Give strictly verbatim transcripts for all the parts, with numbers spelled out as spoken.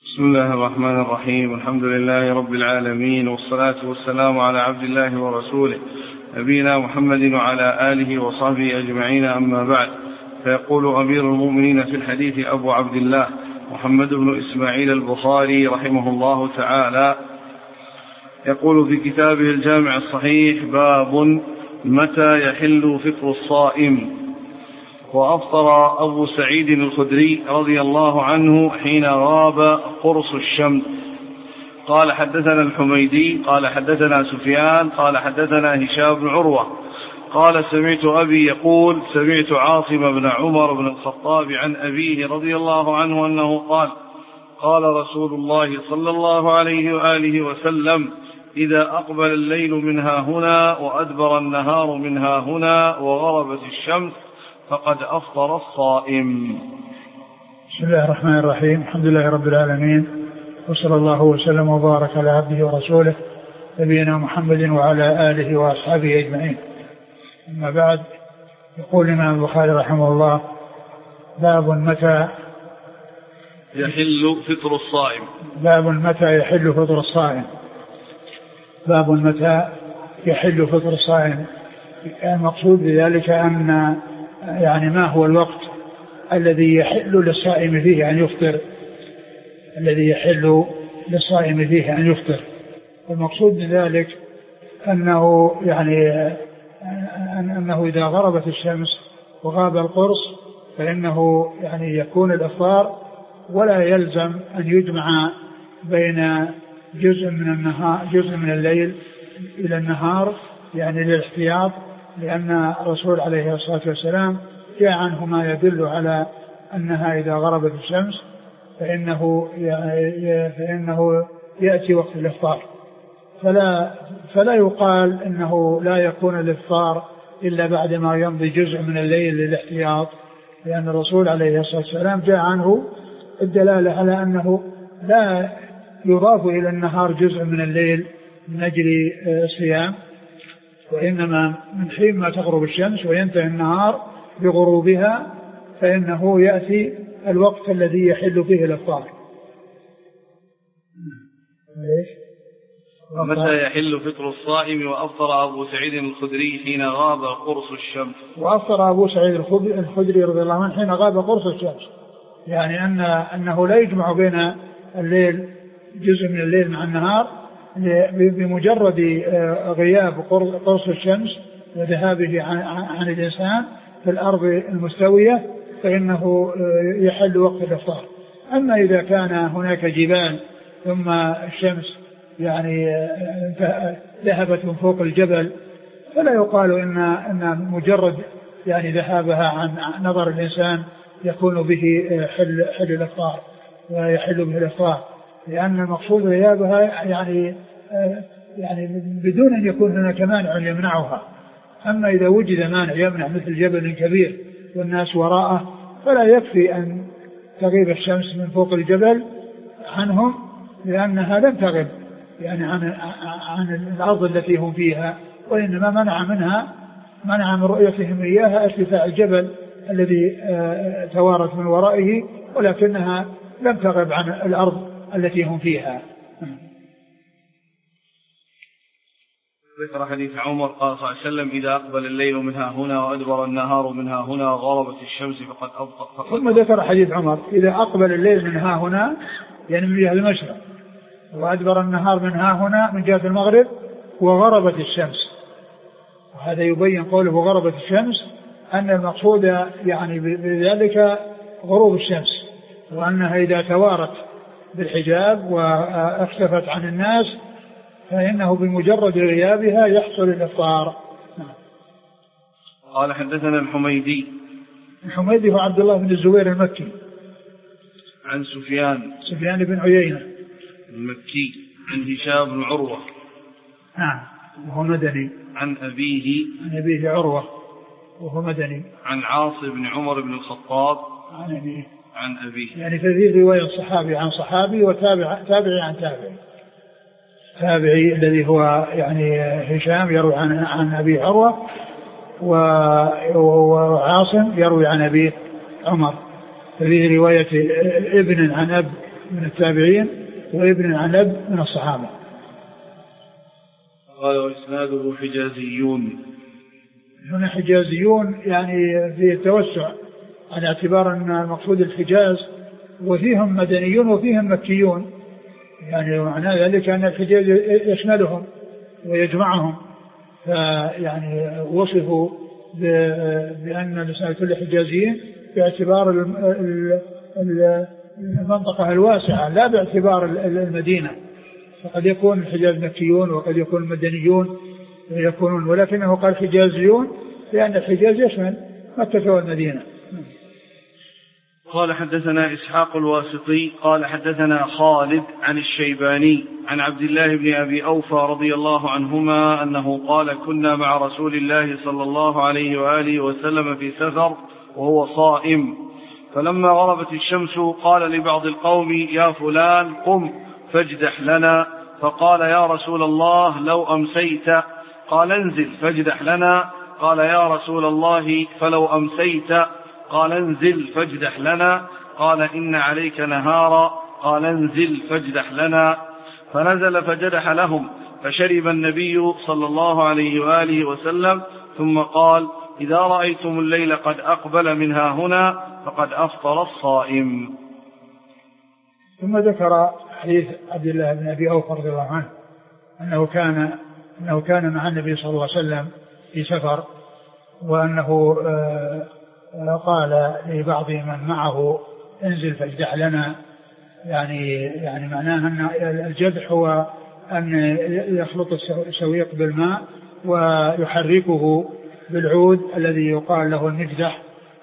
بسم الله الرحمن الرحيم. الحمد لله رب العالمين، والصلاة والسلام على عبد الله ورسوله نبينا محمد وعلى آله وصحبه أجمعين، أما بعد. فيقول أمير المؤمنين في الحديث أبو عبد الله محمد بن إسماعيل البخاري رحمه الله تعالى، يقول في كتابه الجامع الصحيح: باب متى يحل فطر الصائم. وأفطر أبو سعيد الخدري رضي الله عنه حين غاب قرص الشمس. قال حدثنا الحميدي قال حدثنا سفيان قال حدثنا هشام بن عروة قال سمعت أبي يقول: سمعت عاصم بن عمر بن الخطاب عن أبيه رضي الله عنه أنه قال: قال رسول الله صلى الله عليه وآله وسلم: إذا أقبل الليل منها هنا وأدبر النهار منها هنا وغربت الشمس فقد أفطر الصائم. بسم الله الرحمن الرحيم. الحمد لله رب العالمين، وصلى الله وسلم وبارك على عبده ورسوله نبينا محمد وعلى آله وأصحابه أجمعين. أما بعد، يقول الإمام البخاري رحمه الله: باب متى يحل فطر الصائم. باب متى يحل فطر الصائم. باب متى يحل فطر الصائم. المقصود بذلك أن يعني ما هو الوقت الذي يحل للصائم فيه أن يفطر الذي يحل للصائم فيه أن يفطر. المقصود بذلك أنه يعني أنه إذا غربت الشمس وغاب القرص فإنه يعني يكون الإفطار، ولا يلزم أن يجمع بين جزء من النهار جزء من الليل إلى النهار يعني للاحتياط، لأن الرسول عليه الصلاة والسلام جاء عنه ما يدل على أنها إذا غربت الشمس فإنه فإنه يأتي وقت الإفطار، فلا فلا يقال إنه لا يكون الإفطار إلا بعد ما يمضي جزء من الليل للاحتياط، لأن الرسول عليه الصلاة والسلام جاء عنه الدلالة على أنه لا يضاف إلى النهار جزء من الليل من أجل الصيام، وإنما من حين ما تغرب الشمس وينتهي النهار بغروبها فإنه يأتي الوقت الذي يحل فيه الإفطار. متى يحل فطر الصائم. وأفطر أبو سعيد الخدري حين غاب قرص الشمس. وأفطر أبو سعيد الخدري رضي الله عنه حين غاب قرص الشمس، يعني أن أنه لا يجمع بين الليل جزء من الليل مع النهار، بمجرد غياب قرص الشمس وذهابه عن الإنسان في الأرض المستوية فإنه يحل وقت الإفطار. أما إذا كان هناك جبال ثم الشمس يعني ذهبت من فوق الجبل فلا يقال إن إن مجرد يعني ذهابها عن نظر الإنسان يكون به حل حل الإفطار ويحل به الإفطار، لأن المقصود غيابها يعني يعني بدون أن يكون هناك مانع يمنعها. أما إذا وجد مانع يمنع مثل جبل كبير والناس وراءه فلا يكفي أن تغيب الشمس من فوق الجبل عنهم، لأنها لم تغب يعني عن عن الأرض التي هم فيها، وإنما منع منها منع من رؤيتهم إياها ارتفاع الجبل الذي توارت من ورائه، ولكنها لم تغب عن الأرض التي هم فيها. ذكر حديث عمر قال صلى الله عليه وسلم: إذا أقبل الليل منها هنا وأدبر النهار منها هنا وغربت الشمس فقد أفطر. ثم ذكر حديث عمر: إذا أقبل الليل منها هنا يعني من جهة المشرق، وأدبر النهار منها هنا من جهة المغرب، وغربت الشمس. وهذا يبين قوله غربت الشمس أن المقصود يعني بذلك غروب الشمس، وأنها إذا توارت بالحجاب واختفت عن الناس فإنه بمجرد غيابها يحصل الإفطار. قال حدثنا الحميدي. الحميدي هو عبد الله بن الزبير المكي عن سفيان سفيان بن عيينة المكي عن هشام بن عروة نعم وهو مدني عن أبيه عن أبيه عروة وهو مدني عن عاصم بن عمر بن الخطاب عن أبيه عن أبيه يعني في رواية صحابي عن صحابي وتابع تابعي عن تابعي. تابعي الذي هو يعني هشام يروي عن عن أبي عروة، وعاصم يروي عن أبي عمر. ففيه رواية ابن عن أب من التابعين وابن عن أب من الصحابة. قال وإسناده حجازيون. هنا حجازيون يعني في التوسع على اعتبار أن المقصود الحجاز وفيهم مدنيون وفيهم مكيون، يعني معنى ذلك أن الحجاز يشملهم ويجمعهم، فيعني وصفوا بأن الإسناد كل حجازيين باعتبار المنطقة الواسعة لا باعتبار المدينة، فقد يكون الحجاز مكيون وقد يكون مدنيون يكونون، ولكنه قال حجازيون لأن الحجاز يشمل مكة والمدينة. قال حدثنا إسحاق الواسطي قال حدثنا خالد عن الشيباني عن عبد الله بن أبي أوفى رضي الله عنهما أنه قال كنا مع رسول الله صلى الله عليه وآله وسلم في سفر وهو صائم، فلما غربت الشمس قال لبعض القوم يا فلان قم فاجدح لنا، فقال يا رسول الله لو أمسيت، قال انزل فاجدح لنا، قال يا رسول الله فلو أمسيت، قال انزل فاجدح لنا، قال إن عليك نهارا، قال انزل فاجدح لنا، فنزل فجدح لهم، فشرب النبي صلى الله عليه وآله وسلم، ثم قال إذا رأيتم الليل قد أقبل منها هنا فقد أفطر الصائم. ثم ذكر حديث عبد الله بن أبي أوفى رضي الله عنه أنه كان أنه كان مع النبي صلى الله عليه وسلم في سفر، وأنه قال لبعض من معه انزل فاجدح لنا، يعني يعني معناه أن الجدح هو أن يخلط السويق بالماء ويحركه بالعود الذي يقال له المجدح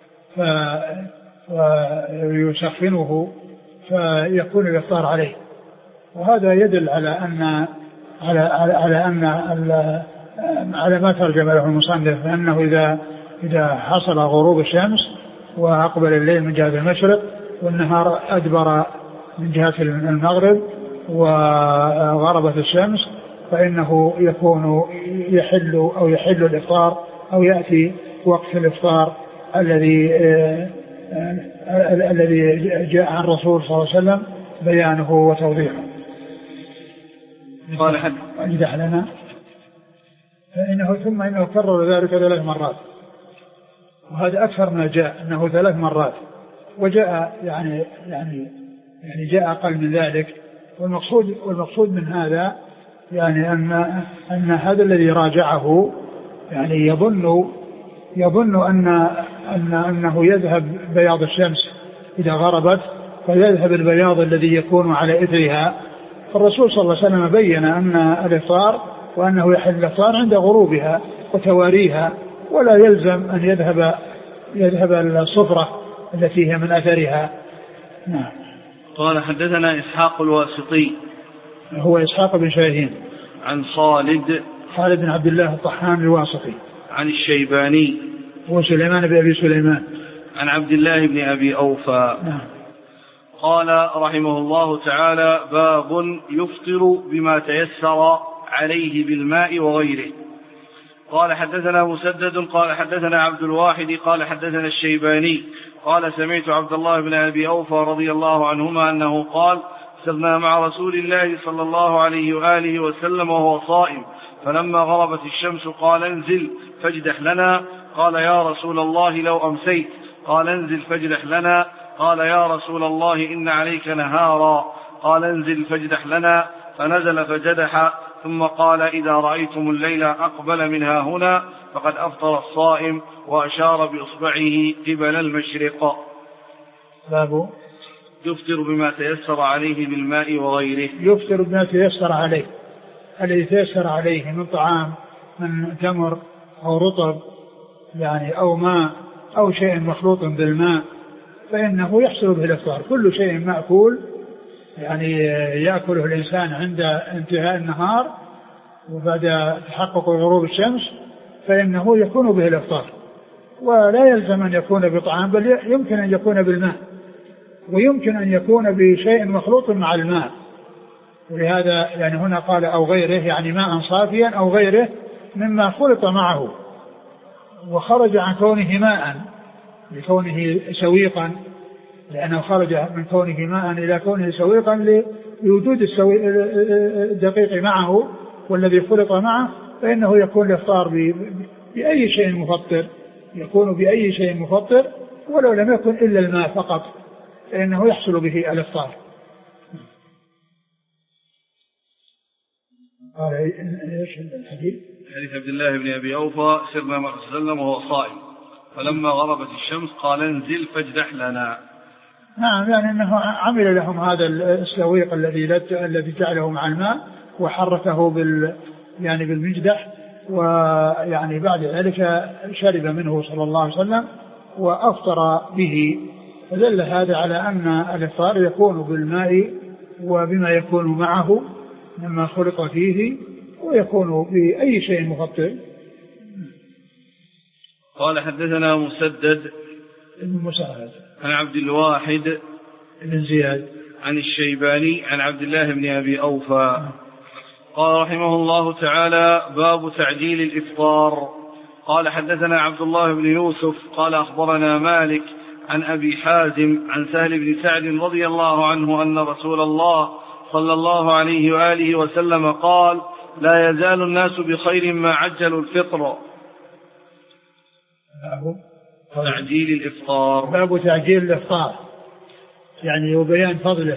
فيسخنه فيكون الإفطار عليه. وهذا يدل على أن على على أن على ما ترجم له المصنف أنه إذا إذا حصل غروب الشمس وأقبل الليل من جهة المشرق والنهار أدبر من جهة المغرب وغربت الشمس فإنه يكون يحل أو يحل الإفطار أو يأتي وقت الإفطار الذي الذي جاء عن الرسول صلى الله عليه وسلم بيانه وتوضيحه. قال حد أجدح لنا فإنه ثم إنه كرر ذلك ثلاث مرات، وهذا أكثر ما جاء أنه ثلاث مرات، وجاء يعني يعني يعني جاء أقل من ذلك. والمقصود والمقصود من هذا يعني أن أن هذا الذي راجعه يعني يظن يظن أن أن أنه يذهب بياض الشمس إذا غربت فيذهب البياض الذي يكون على إثرها. فالرسول صلى الله عليه وسلم بين أن الإفطار وأنه يحل الإفطار عند غروبها وتواريها، ولا يلزم أن يذهب يذهب الصفرة التي هي من أثرها. نعم. قال حدثنا إسحاق الواسطي هو إسحاق بن شاهين عن خالد خالد بن عبد الله الطحان الواسطي عن الشيباني هو سليمان بن أبي سليمان عن عبد الله بن أبي أوفى. نعم. قال رحمه الله تعالى باب يفطر بما تيسر عليه بالماء وغيره. قال حدثنا مسدد قال حدثنا عبد الواحد قال حدثنا الشيباني قال سمعت عبد الله بن أبي أوفى رضي الله عنهما أنه قال سرنا مع رسول الله صلى الله عليه وآله وسلم وهو صائم، فلما غربت الشمس قال انزل فاجدح لنا، قال يا رسول الله لو أمسيت، قال انزل فاجدح لنا، قال يا رسول الله إن عليك نهارا، قال انزل فاجدح لنا، فنزل فجدح، ثم قال إذا رأيتم الليل أقبل منها هنا فقد أفطر الصائم، وأشار بإصبعه قبل المشرق. باب يفطر بما تيسر عليه بالماء وغيره. يفطر بما تيسر عليه، الذي تيسر عليه من طعام من تمر أو رطب يعني أو ماء أو شيء مخلوط بالماء فإنه يحصل به الإفطار. كل شيء مأكول يعني يأكله الإنسان عند انتهاء النهار وبعد تحقق غروب الشمس فإنه يكون به الإفطار، ولا يلزم أن يكون بطعام، بل يمكن أن يكون بالماء، ويمكن أن يكون بشيء مخلوط مع الماء. ولهذا يعني هنا قال أو غيره، يعني ماء صافيا أو غيره مما خلط معه وخرج عن كونه ماء لكونه سويقا لأنه خرج من كونه ماء إلى كونه سويقا لوجود الدقيق معه والذي خلط معه، فإنه يكون الإفطار بأي شيء مفطر، يكون بأي شيء مفطر ولو لم يكن إلا الماء فقط فإنه يحصل به الإفطار. قال ايش الحديث؟ حديث عبد الله بن ابي اوفى سرنا مع رسول الله وهو صائم فلما غربت الشمس قال انزل فاجدح لنا. نعم، يعني انه عمل لهم هذا السويق الذي الذي جعله مع الماء وحركه بال يعني بالمجدح، ويعني بعد ذلك شرب منه صلى الله عليه وسلم وافطر به، فدل هذا على ان الافطار يكون بالماء وبما يكون معه مما خلق فيه، ويكون بأي شيء مفطر. قال حدثنا مسدد المساعد عن عبد الواحد بن زياد عن الشيباني عن عبد الله بن أبي أوفى قال رحمه الله تعالى: باب تعجيل الإفطار. قال حدثنا عبد الله بن يوسف قال أخبرنا مالك عن أبي حازم عن سهل بن سعد رضي الله عنه أن رسول الله صلى الله عليه وآله وسلم قال: لا يزال الناس بخير ما عجلوا الفطر. تعجيل الإفطار. باب تعجيل الإفطار يعني وبيان فضله،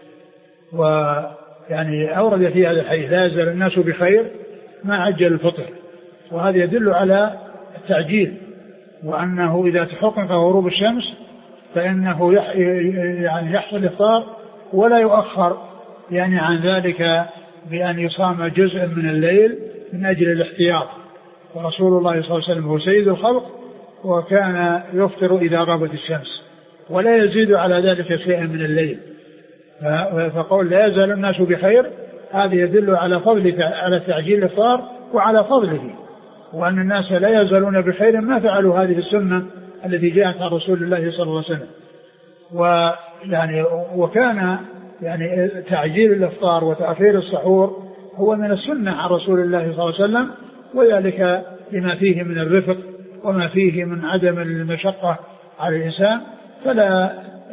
ويعني أورد في هذا الحديث: لا يزال الناس بخير ما عجل الفطر، وهذا يدل على التعجيل، وأنه إذا تحقق غروب الشمس فإنه يعني يحصل الإفطار ولا يؤخر يعني عن ذلك بأن يصام جزء من الليل من أجل الاحتياط. ورسول الله صلى الله عليه وسلم هو سيد الخلق وكان يفطر إذا غابت الشمس ولا يزيد على ذلك شيئا من الليل. فقول لا يزال الناس بخير هذا يدل على فضل على تعجيل الإفطار وعلى فضله، وأن الناس لا يزالون بخير ما فعلوا هذه السنة التي جاءت عن رسول الله صلى الله عليه وسلم. ويعني وكان يعني تعجيل الإفطار وتأخير السحور هو من السنة عن رسول الله صلى الله عليه وسلم، وذلك لما فيه من الرفق وما فيه من عدم المشقة على الإنسان، فلا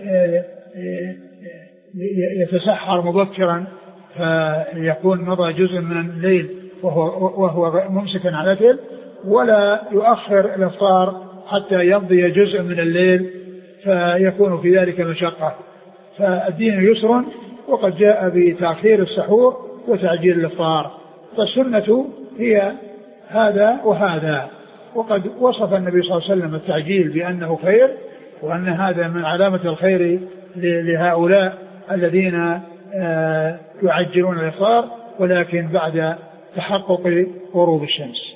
يتسحر مبكرا فيكون مضى جزء من الليل وهو, وهو ممسكا على أكل، ولا يؤخر الإفطار حتى يمضي جزء من الليل فيكون في ذلك مشقة. فالدين يسر، وقد جاء بتأخير السحور وتعجيل الإفطار، فالسنة هي هذا وهذا. وقد وصف النبي صلى الله عليه وسلم التعجيل بأنه خير، وأن هذا من علامة الخير لهؤلاء الذين يعجلون الإفطار ولكن بعد تحقق غروب الشمس.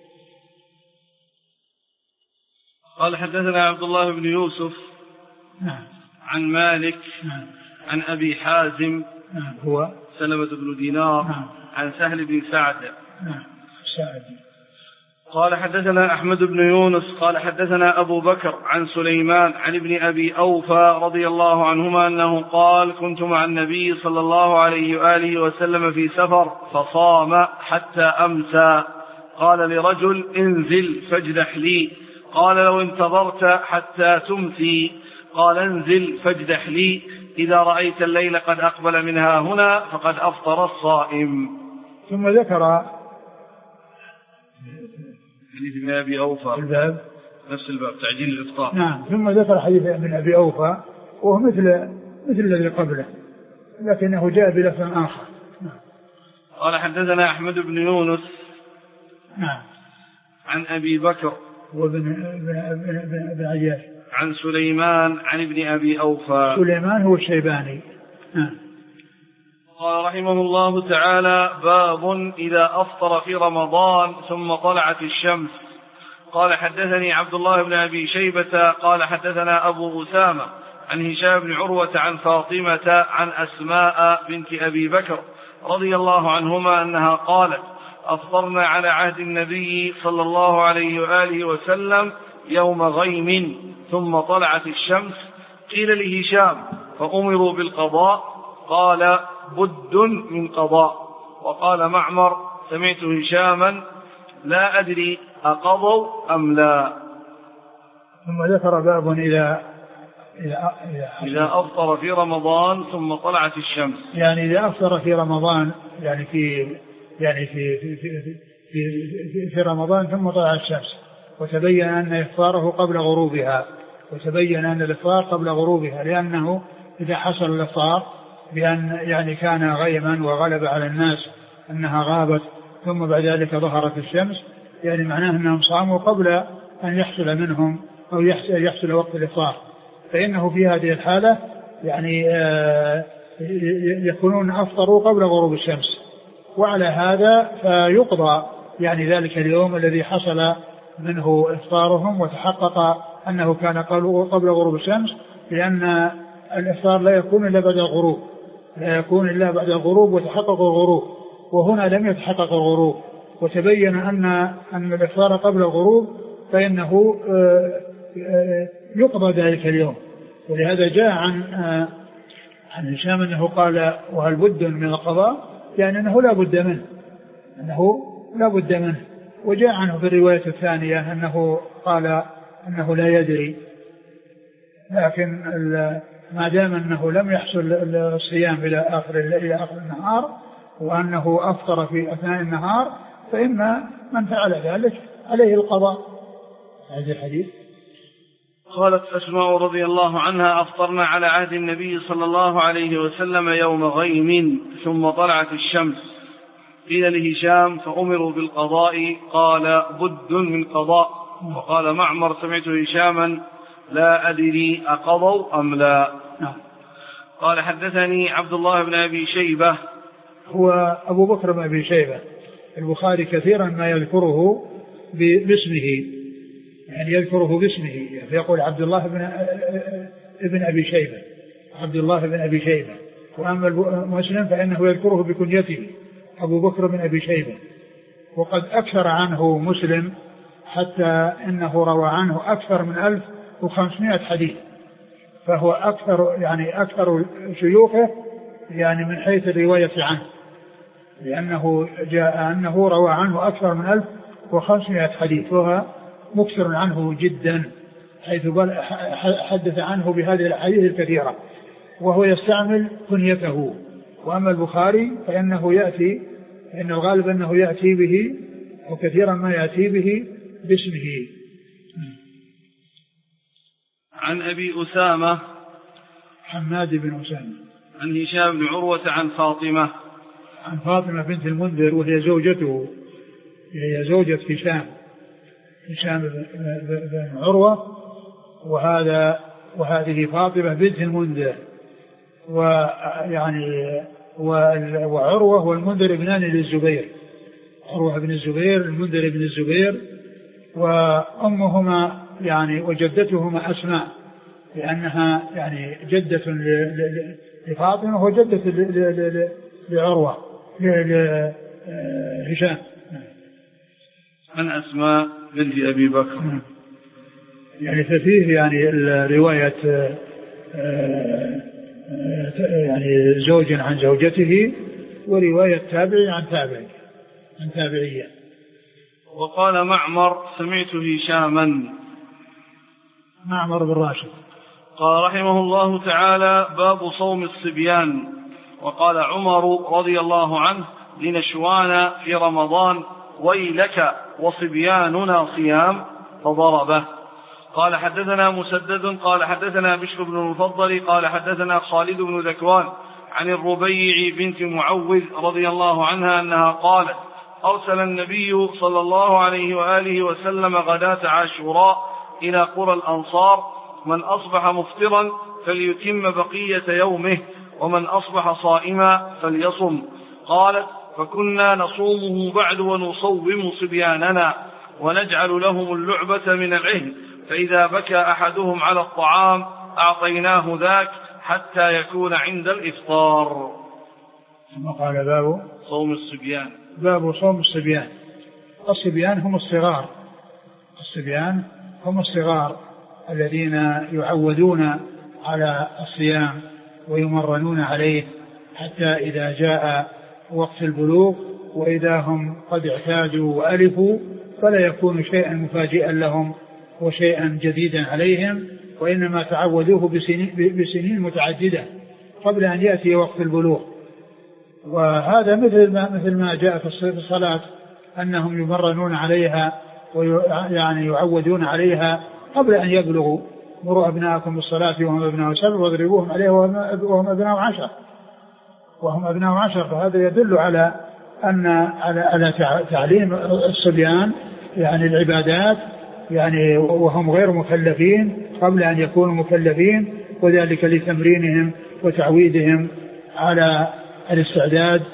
قال حدثنا عبد الله بن يوسف نعم. عن مالك نعم. عن أبي حازم نعم. هو سلمة بن دينار نعم. عن سهل بن سعد نعم. سعد. قال حدثنا أحمد بن يونس قال حدثنا أبو بكر عن سليمان عن ابن أبي أوفى رضي الله عنهما أنه قال: كنت مع النبي صلى الله عليه وآله وسلم في سفر فصام حتى أمسى، قال لرجل: انزل فاجدح لي، قال: لو انتظرت حتى تمسي، قال: انزل فاجدح لي، إذا رأيت الليل قد أقبل منها هنا فقد أفطر الصائم. ثم ذكر حديث ابن أبي أوفى الباب نفس الباب تعجيل الإفطار. نعم. ثم ذكر حديث ابن أبي أوفى وهو مثل مثل الذي قبله لكنه جاء بلفظ آخر. نعم. قال حدثنا أحمد بن يونس نعم. عن أبي بكر وابن ابن عياش عن سليمان عن ابن أبي أوفى. سليمان هو الشيباني. نعم. قال رحمه الله تعالى: باب إذا أفطر في رمضان ثم طلعت الشمس. قال حدثني عبد الله بن أبي شيبة قال حدثنا أبو أسامة عن هشام بن عروة عن فاطمة عن أسماء بنت أبي بكر رضي الله عنهما أنها قالت: أفطرنا على عهد النبي صلى الله عليه وآله وسلم يوم غيم ثم طلعت الشمس، قيل لهشام فأمروا بالقضاء، قال: بد من قضاء. وقال معمر: سمعت هشاما لا أدري أقضوا أم لا. ثم ذكر باب إذا إذا, إذا أفطر في رمضان ثم طلعت الشمس، يعني إذا أفطر في رمضان يعني في يعني في في في, في, في, في رمضان ثم طلعت الشمس وتبين أن إفطاره قبل غروبها وتبين أن الإفطار قبل غروبها، لأنه إذا حصل الإفطار بأن يعني كان غيما وغلب على الناس أنها غابت ثم بعد ذلك ظهرت الشمس، يعني معناه أنهم صاموا قبل أن يحصل منهم أو يحصل, يحصل وقت الإفطار، فإنه في هذه الحالة يعني يكونون أفطروا قبل غروب الشمس، وعلى هذا فيقضى يعني ذلك اليوم الذي حصل منه إفطارهم وتحقق أنه كان قبل غروب الشمس، لأن الإفطار لا يكون إلا بعد الغروب لا يكون إلا بعد الغروب وتحقق الغروب، وهنا لم يتحقق الغروب وتبين أن أن الإفطار قبل الغروب، فإنه يقضى ذلك اليوم. ولهذا جاء عن عن هشام أنه قال وهل بد من القضاء، يعني أنه لا بد منه أنه لا بد منه وجاء عنه في الرواية الثانية أنه قال أنه لا يدري، لكن ما دام أنه لم يحصل الصيام إلى آخر إلى آخر النهار وأنه أفطر في أثناء النهار فإن من فعل ذلك عليه القضاء. هذا الحديث. قالت أسماء رضي الله عنها أفطرنا على عهد النبي صلى الله عليه وسلم يوم غيم ثم طلعت الشمس، قيل لهشام فأمروا بالقضاء قال بد من قضاء، وقال معمر سمعت هشاما لا أدري أقضوا أم لا. قال حدثني عبد الله بن أبي شيبة هو أبو بكر بن أبي شيبة، البخاري كثيرا ما يذكره باسمه، يعني يذكره باسمه فيقول عبد الله بن ابن أبي شيبة عبد الله بن أبي شيبة، وأما مسلم فإنه يذكره بكنيته أبو بكر بن أبي شيبة، وقد أكثر عنه مسلم حتى إنه روى عنه أكثر من ألف وخمسمائة حديث، فهو أكثر يعني أكثر شيوخه يعني من حيث الرواية عنه، لأنه جاء أنه روى عنه أكثر من ألف وخمسمائة حديث، وهو مكثر عنه جدا حيث حدث عنه بهذه الأحاديث الكثيرة، وهو يستعمل كنيته. وأما البخاري فإنه يأتي فإن الغالب أنه يأتي به وكثيرا ما يأتي به باسمه. عن أبي أسامة حماد بن أسامة عن هشام بن عروة عن فاطمة عن فاطمة بنت المنذر وهي زوجته هي زوجة هشام هشام بن عروة، وهذا وهذه فاطمة بنت المنذر، ويعني وعروة والمنذر ابنان للزبير، عروة بن الزبير المنذر بن الزبير، وأمهما يعني وجدتهما أسماء، لأنها يعني جدة لفاطمة وجدة لعروة لهشام. عن أسماء بنت أبي بكر، يعني ففيه يعني الرواية يعني زوج عن زوجته، ورواية تابع عن تابع عن تابعية. وقال معمر سمعت هشاما معمر بن راشد قال رحمه الله تعالى باب صوم الصبيان. وقال عمر رضي الله عنه لنشوان في رمضان ويلك وصبياننا صيام فضربه. قال حدثنا مسدد قال حدثنا بشر بن المفضل قال حدثنا خالد بن ذكوان عن الربيع بنت معوذ رضي الله عنها أنها قالت أرسل النبي صلى الله عليه وآله وسلم غداة عاشوراء إلى قرى الأنصار من أصبح مفطرا فليتم بقية يومه ومن أصبح صائما فليصم. قالت فكنا نصومه بعد ونصوم صبياننا ونجعل لهم اللعبة من العهن، فإذا بكى أحدهم على الطعام أعطيناه ذاك حتى يكون عند الإفطار. ثم قال باب صوم الصبيان. باب صوم الصبيان. الصبيان هم الصغار الصبيان هم الصغار الذين يعودون على الصيام ويمرنون عليه حتى إذا جاء وقت البلوغ وإذا هم قد اعتادوا وألفوا فلا يكون شيئا مفاجئا لهم وشيئا جديدا عليهم، وإنما تعودوه بسنين, بسنين متعددة قبل أن يأتي وقت البلوغ. وهذا مثل ما, مثل ما جاء في الصلاة أنهم يمرنون عليها ويعني يعودون عليها قبل أن يبلغوا. مروا أبناءكم بالصلاة وهم أبناء سبع واضربوهم عليها وهم أبناء عشر وهم أبناء عشر. فهذا يدل على أن على على تعليم الصبيان يعني العبادات يعني وهم غير مكلفين قبل أن يكونوا مكلفين، وذلك لتمرينهم وتعويدهم على الاستعداد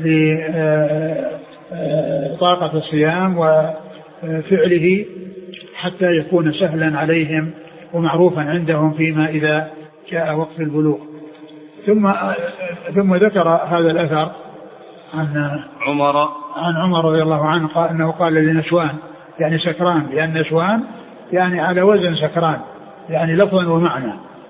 لطاقة الصيام وفعله حتى يكون سهلا عليهم ومعروفا عندهم فيما إذا جاء وقت البلوغ. ثم ثم ذكر هذا الأثر عن عمر عن عمر رضي الله عنه قال أنه قال لنسوان يعني سكران، لأن نسوان يعني على وزن سكران يعني لفظا ومعنى،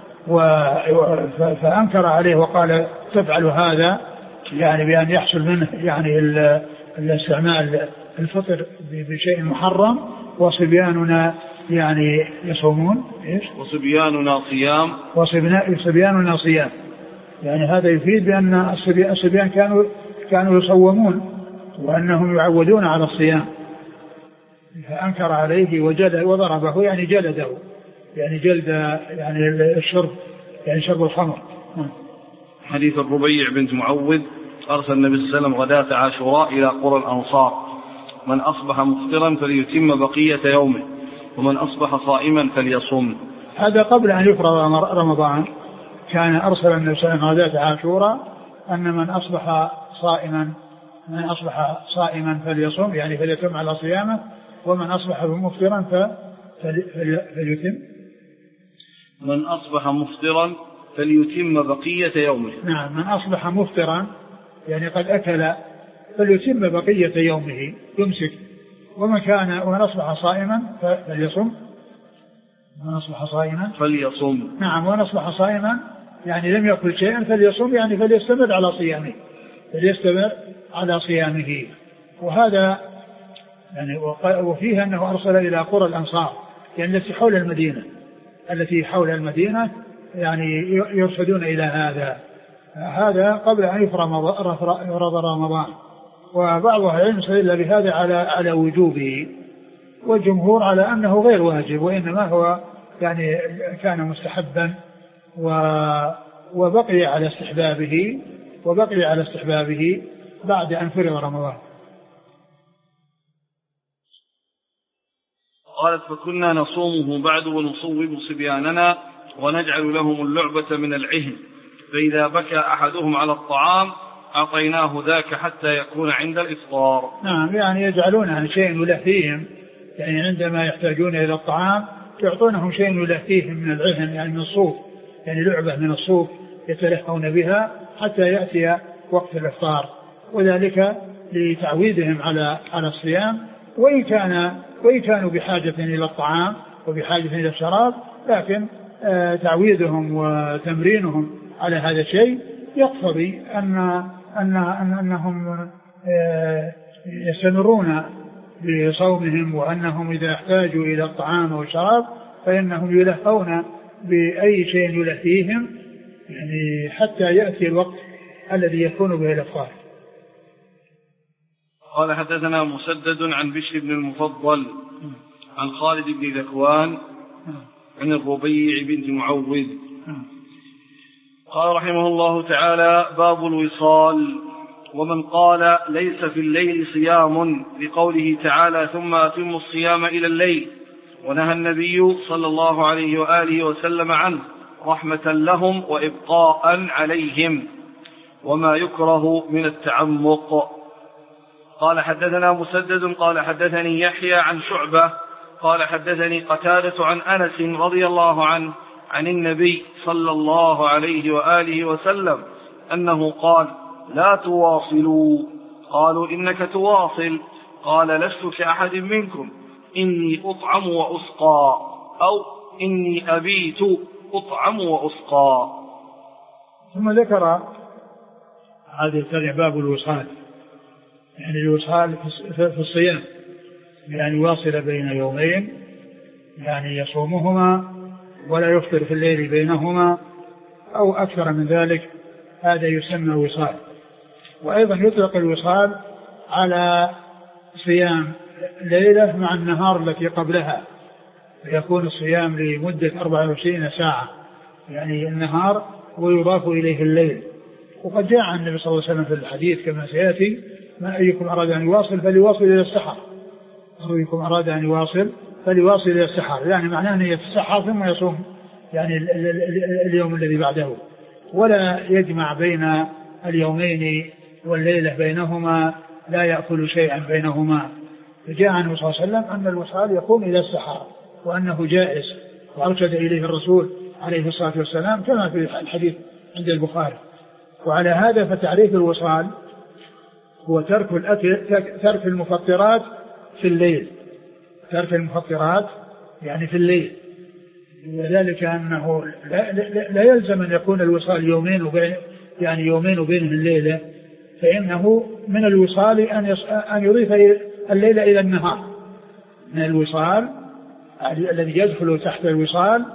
فأنكر عليه وقال تفعل هذا يعني بأن يحصل منه يعني الاستعمال الفطر بشيء محرم، وصبياننا يعني يصومون إيش؟ وصبياننا صيام وصبياننا صيام، يعني هذا يفيد بأن الصبيان كانوا كانوا يصومون وأنهم يعودون على الصيام. فأنكر عليه وجلد وضربه يعني جلده يعني جلد يعني الشرب يعني شرب الخمر. حديث الربيع بنت معوذ أرسل النبي صلى الله عليه وسلم غداة عاشوراء إلى قرى الأنصار: من أصبح مفطرا فليتم بقية يومه، ومن أصبح صائما فليصم. هذا قبل أن يفرض رمضان كان أرسل النبي صلى الله عليه وسلم غداة عاشوراء أن من أصبح صائما من أصبح صائما فليصم يعني فليتم على صيامه، ومن أصبح مفطرا فليتم من أصبح مفطرا فليتم بقية يومه. نعم، من أصبح مفطرا يعني قد أكل فليتم بقية يومه يمسك، ومن كان ومن أصبح صائما فليصم من أصبح صائما فليصم. نعم، ومن أصبح صائما يعني لم يأكل شيئا فليصم يعني فليستمر على صيامه فليستمر على صيامه. وهذا يعني وفيه أنه أرسل إلى قرى الأنصار يعني التي حول المدينة التي حول المدينة يعني يرشدون إلى هذا هذا قبل أن يفرض رمضان. وبعض أهل العلم استدل بهذا على على وجوبه، والجمهور على أنه غير واجب وإنما هو يعني كان مستحبا وبقي على استحبابه وبقي على استحبابه بعد أن فرض رمضان. قالت: فكنا نصومه بعد ونصوب صبياننا ونجعل لهم اللعبة من العهن، فإذا بكى أحدهم على الطعام أعطيناه ذاك حتى يكون عند الإفطار. نعم، يعني يجعلونها شيء يلهيهم يعني عندما يحتاجون إلى الطعام يعطونهم شيء يلهيهم من العهن يعني من الصوف يعني لعبة من الصوف يتلهون بها حتى يأتي وقت الإفطار، وذلك لتعويدهم على على الصيام. وإن كان وإن كانوا بحاجة إلى الطعام وبحاجة إلى الشراب، لكن آه تعويدهم وتمرينهم على هذا الشيء يقتضي أن أن أن أنهم آه يستمرون بصومهم، وأنهم إذا احتاجوا إلى الطعام والشراب فإنهم يلهون بأي شيء يلهيهم يعني حتى يأتي الوقت الذي يكون به الإفطار. قال: حدثنا مسدد عن بشر بن المفضل عن خالد بن ذكوان عن الربيع بنت معوذ قال رحمه الله تعالى: باب الوصال. ومن قال ليس في الليل صيام لقوله تعالى: ثم أتموا الصيام إلى الليل، ونهى النبي صلى الله عليه وآله وسلم عنه رحمة لهم وإبقاء عليهم، وما يكره من التعمق. قال: حدثنا مسدد قال حدثني يحيى عن شعبة قال حدثني قتادة عن أنس رضي الله عنه عن النبي صلى الله عليه وآله وسلم أنه قال: لا تواصلوا. قالوا: إنك تواصل. قال: لست كأحد منكم، إني أطعم وأسقى، أو إني أبيت أطعم وأسقى. ثم ذكر هذه الكلمة باب الوصال، يعني الوصال في الصيام يعني واصل بين يومين يعني يصومهما ولا يفطر في الليل بينهما أو أكثر من ذلك، هذا يسمى وصال. وأيضا يطلق الوصال على صيام ليلة مع النهار التي قبلها، فيكون الصيام لمدة أربعة وعشرين ساعة، يعني النهار ويضاف إليه الليل. وقد جاء عن النبي صلى الله عليه وسلم في الحديث كما سيأتي: ما أيكم أراد أن يواصل فليواصل إلى السحر، أيكم أراد أن يواصل فليواصل إلى السحر، يعني معناه أن يتسحر ثم يصوم يعني اليوم الذي بعده، ولا يجمع بين اليومين والليلة بينهما، لا يأكل شيئا بينهما. فجاء عنه صلى الله عليه وسلم أن الوصال يكون إلى السحر وأنه جائز، وأرشد إليه الرسول عليه الصلاة والسلام كما في الحديث عند البخاري. وعلى هذا فتعريف الوصال هو ترك الأكل، ترك المفطرات في الليل، ترك المفطرات يعني في الليل، وذلك أنه لا, لا, لا يلزم أن يكون الوصال يومين وبين يعني يومين وبينه الليلة، فإنه من الوصال أن أن يضيف الليل إلى النهار. من الوصال الذي يدخل تحت الوصال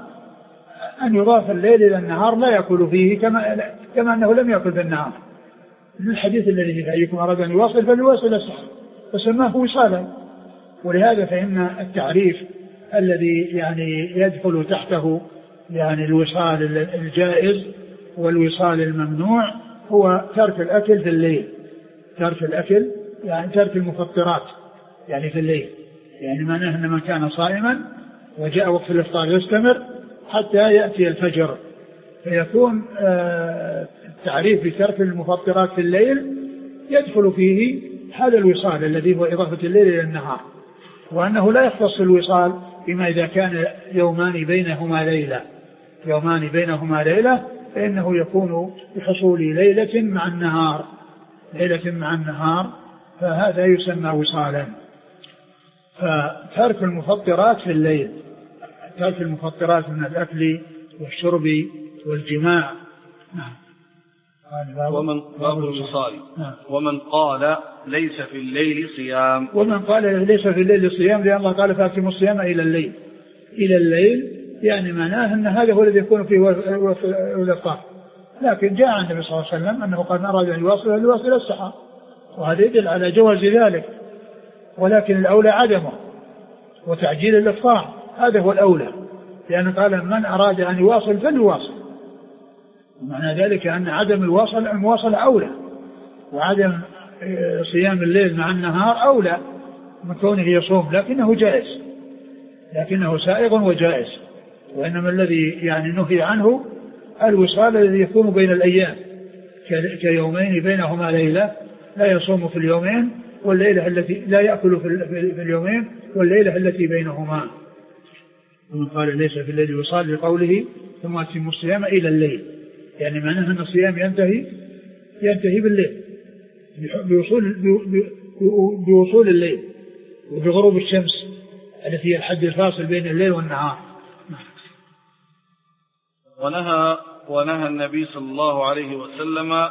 أن يضاف الليل إلى النهار، لا يأكل فيه كما كما أنه لم يأكل بالنهار. الحديث الذي في أيكم أراد أن يواصل فليواصل السحر، فسماه وصالا. ولهذا فإن التعريف الذي يعني يدخل تحته يعني الوصال الجائز والوصال الممنوع هو ترك الأكل في الليل، ترك الأكل يعني ترك المفطرات يعني في الليل، يعني معناه أن من كان صائما وجاء وقت الإفطار يستمر حتى يأتي الفجر، فيكون التعريف بترك المفطرات في الليل يدخل فيه هذا الوصال الذي هو إضافة الليل إلى النهار، وأنه لا يختص الوصال بما إذا كان يومان بينهما ليلة، يومان بينهما ليلة فإنه يكون بحصول ليلة مع النهار، ليلة مع النهار، فهذا يسمى وصالا. فترك المفطرات في الليل، ترك المفطرات من الأكل والشرب والجماع. نعم. ومن باب الوصال. نعم. ومن قال ليس في الليل صيام، ومن قال ليس في الليل صيام لأن الله قال فأتموا الصيام إلى الليل، إلى الليل يعني معناه أن هذا هو الذي يكون فيه الإفطار. لكن جاء عن النبي صلى الله عليه وسلم أنه قد أراد أن يواصل فليواصل السحر، وهذا يدل على جواز ذلك، ولكن الأولى عدمه وتعجيل الإفطار، هذا هو الأولى، لأنه قال من أراد أن يواصل فليواصل، ومعنى ذلك أن عدم الواصل المواصل أولى، وعدم صيام الليل مع النهار أولى من كونه يصوم، لكنه جائز، لكنه سائغ وجائز. وإنما الذي يعني نهي عنه الوصال الذي يكون بين الأيام كيومين بينهما ليلة، لا يصوم في اليومين والليلة التي لا يأكل في اليومين والليلة التي بينهما. ومن قال ليس في الليل وصال لقوله ثم أتموا الصيام إلى الليل، يعني معناه أن الصيام ينتهي ينتهي بالليل بوصول بوصول الليل وبغروب الشمس التي هي الحد الفاصل بين الليل والنهار. ونهى ونهى النبي صلى الله عليه وسلم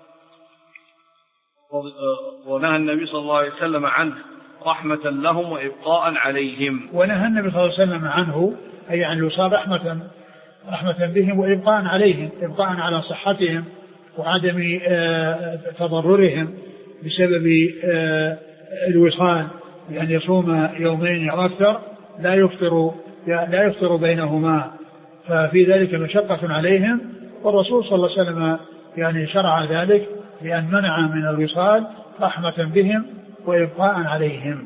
ونهى النبي صلى الله عليه وسلم عنه رحمة لهم وإبقاء عليهم. ونهى النبي صلى الله عليه وسلم عنه أي عن الوصال رحمة رحمة بهم وإبقاء عليهم، إبقاء على صحتهم وعدم تضررهم بسبب الوصال، يعني يصوم يومين أو أكثر لا يفطر لا يفطر بينهما، ففي ذلك مشقة عليهم، والرسول صلى الله عليه وسلم يعني شرع ذلك لأن منع من الوصال رحمة بهم وإبقاء عليهم.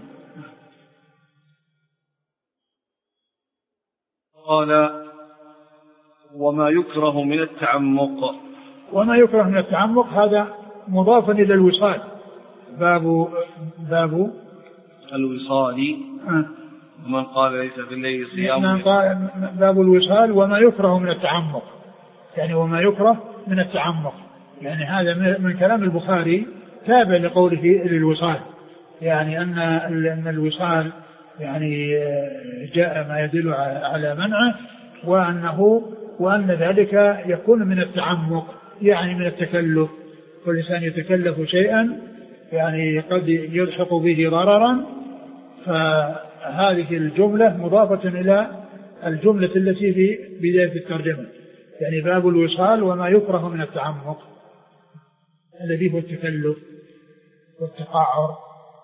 قال وما يكره من التعمق. وما يكره من التعمق هذا مضاف إلى الوصال، باب باب الوصال. آه. ومن قال ليس في الليل صيام، من قال باب الوصال وما يكره من التعمق، يعني وما يكره من التعمق، يعني هذا من كلام البخاري تابع لقوله للوصال، يعني أن أن الوصال يعني جاء ما يدل على منعه، وأنه وأن ذلك يكون من التعمق يعني من التكلف، والإنسان يتكلف شيئا يعني قد يلحق به ضررا، فهذه الجملة مضافة إلى الجملة التي في بداية الترجمة، يعني باب الوصال وما يكره من التعمق الذي هو التكلف والتقعر.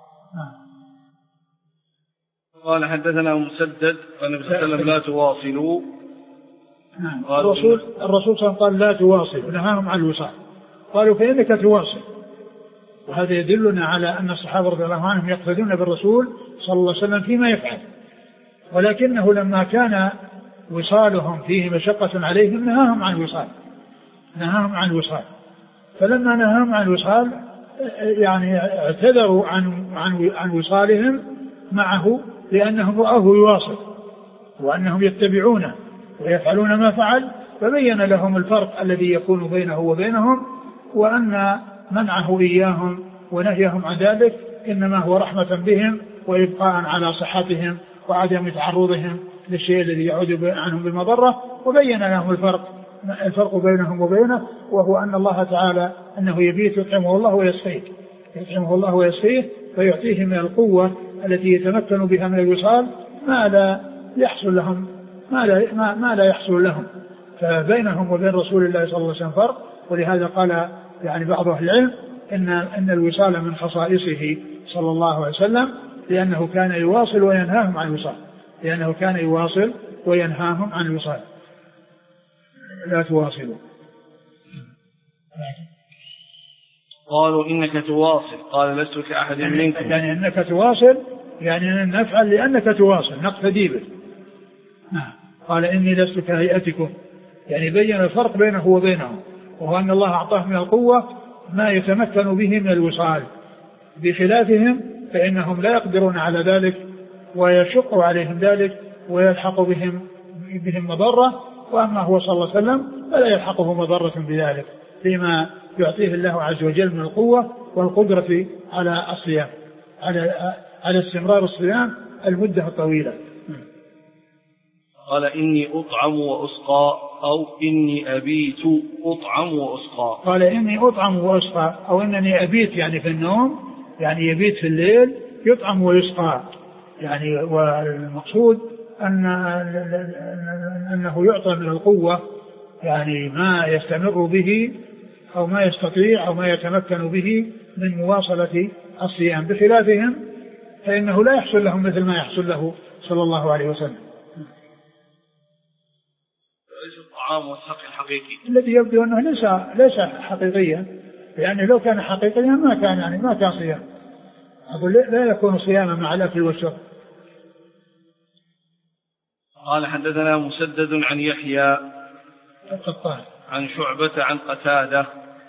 قال حدثنا مسدد قال النبي صلى الله عليه وسلم لا تواصلوا. نعم. الرسول الرسول صلى الله عليه وسلم قال لا تواصل، نهاهم عن الوصال، قالوا فإنك تواصل، وهذا يدلنا على أن الصحابة رضي الله عنهم يقتدون بالرسول صلى الله عليه وسلم فيما يفعل، ولكنه لما كان وصالهم فيه مشقة عليهم نهاهم عن الوصال نهاهم عن الوصال فلما نهاهم عن الوصال يعني اعتذروا عن عن عن وصالهم معه لأنهم رأوه يواصل وأنهم يتبعونه ويفعلون ما فعل، فبين لهم الفرق الذي يكون بينه وبينهم، وأن منعه إياهم ونهيهم عن ذلك إنما هو رحمة بهم وإبقاء على صحتهم وعدم تعرضهم للشيء الذي يعود عنهم بالمضرة، وبين لهم الفرق الفرق بينهم وبينه، وهو أن الله تعالى أنه يبيت يطعمه الله ويسقيه يطعمه الله ويسقيه فيعطيه من القوة التي يتمكن بها من الوصال ما لا يحصل لهم ما لا, ما, ما لا يحصل لهم. فبينهم وبين رسول الله صلى الله عليه وسلم فرق، ولهذا قال يعني بعض أهل العلم إن, إن الوصال من خصائصه صلى الله عليه وسلم لأنه كان يواصل وينهاهم عن الوصال لأنه كان يواصل وينهاهم عن الوصال. لا تواصلوا. قالوا إنك تواصل قال لست كأحد منكم، يعني إنك تواصل يعني أن نفعل لأنك تواصل نقتدي به. قال إني لست كهيئتكم، يعني بين الفرق بينه وبينهم، وهو أن الله أعطاه من القوة ما يتمكن به من الوصال، بخلافهم فإنهم لا يقدرون على ذلك ويشق عليهم ذلك ويلحق بهم بهم مضرة، وأما هو صلى الله عليه وسلم فلا يلحقه مضرة بذلك فيما يعطيه الله عز وجل من القوة والقدرة على الصيام على على استمرار الصيام المدة الطويلة. قال إني أطعم وأسقى أو إني أبيت أطعم وأسقى. قال إني أطعم وأسقى أو إنني أبيت يعني في النوم، يعني يبيت في الليل يطعم ويسقى، يعني والمقصود أن أنه يعطى من القوة يعني ما يستمر به أو ما يستطيع أو ما يتمكن به من مواصلة الصيام، بخلافهم فإنه لا يحصل لهم مثل ما يحصل له صلى الله عليه وسلم. ليس الطعام والسقي الحقيقي الذي يبدو أنه ليس ليس حقيقيا، يعني لو كان حقيقيا ما كان يعني ما كان صيام، أقول لا يكون صياما مع الأكل والشرب. قال حدثنا مسدد عن يحيى القطان عن شعبة عن قتادة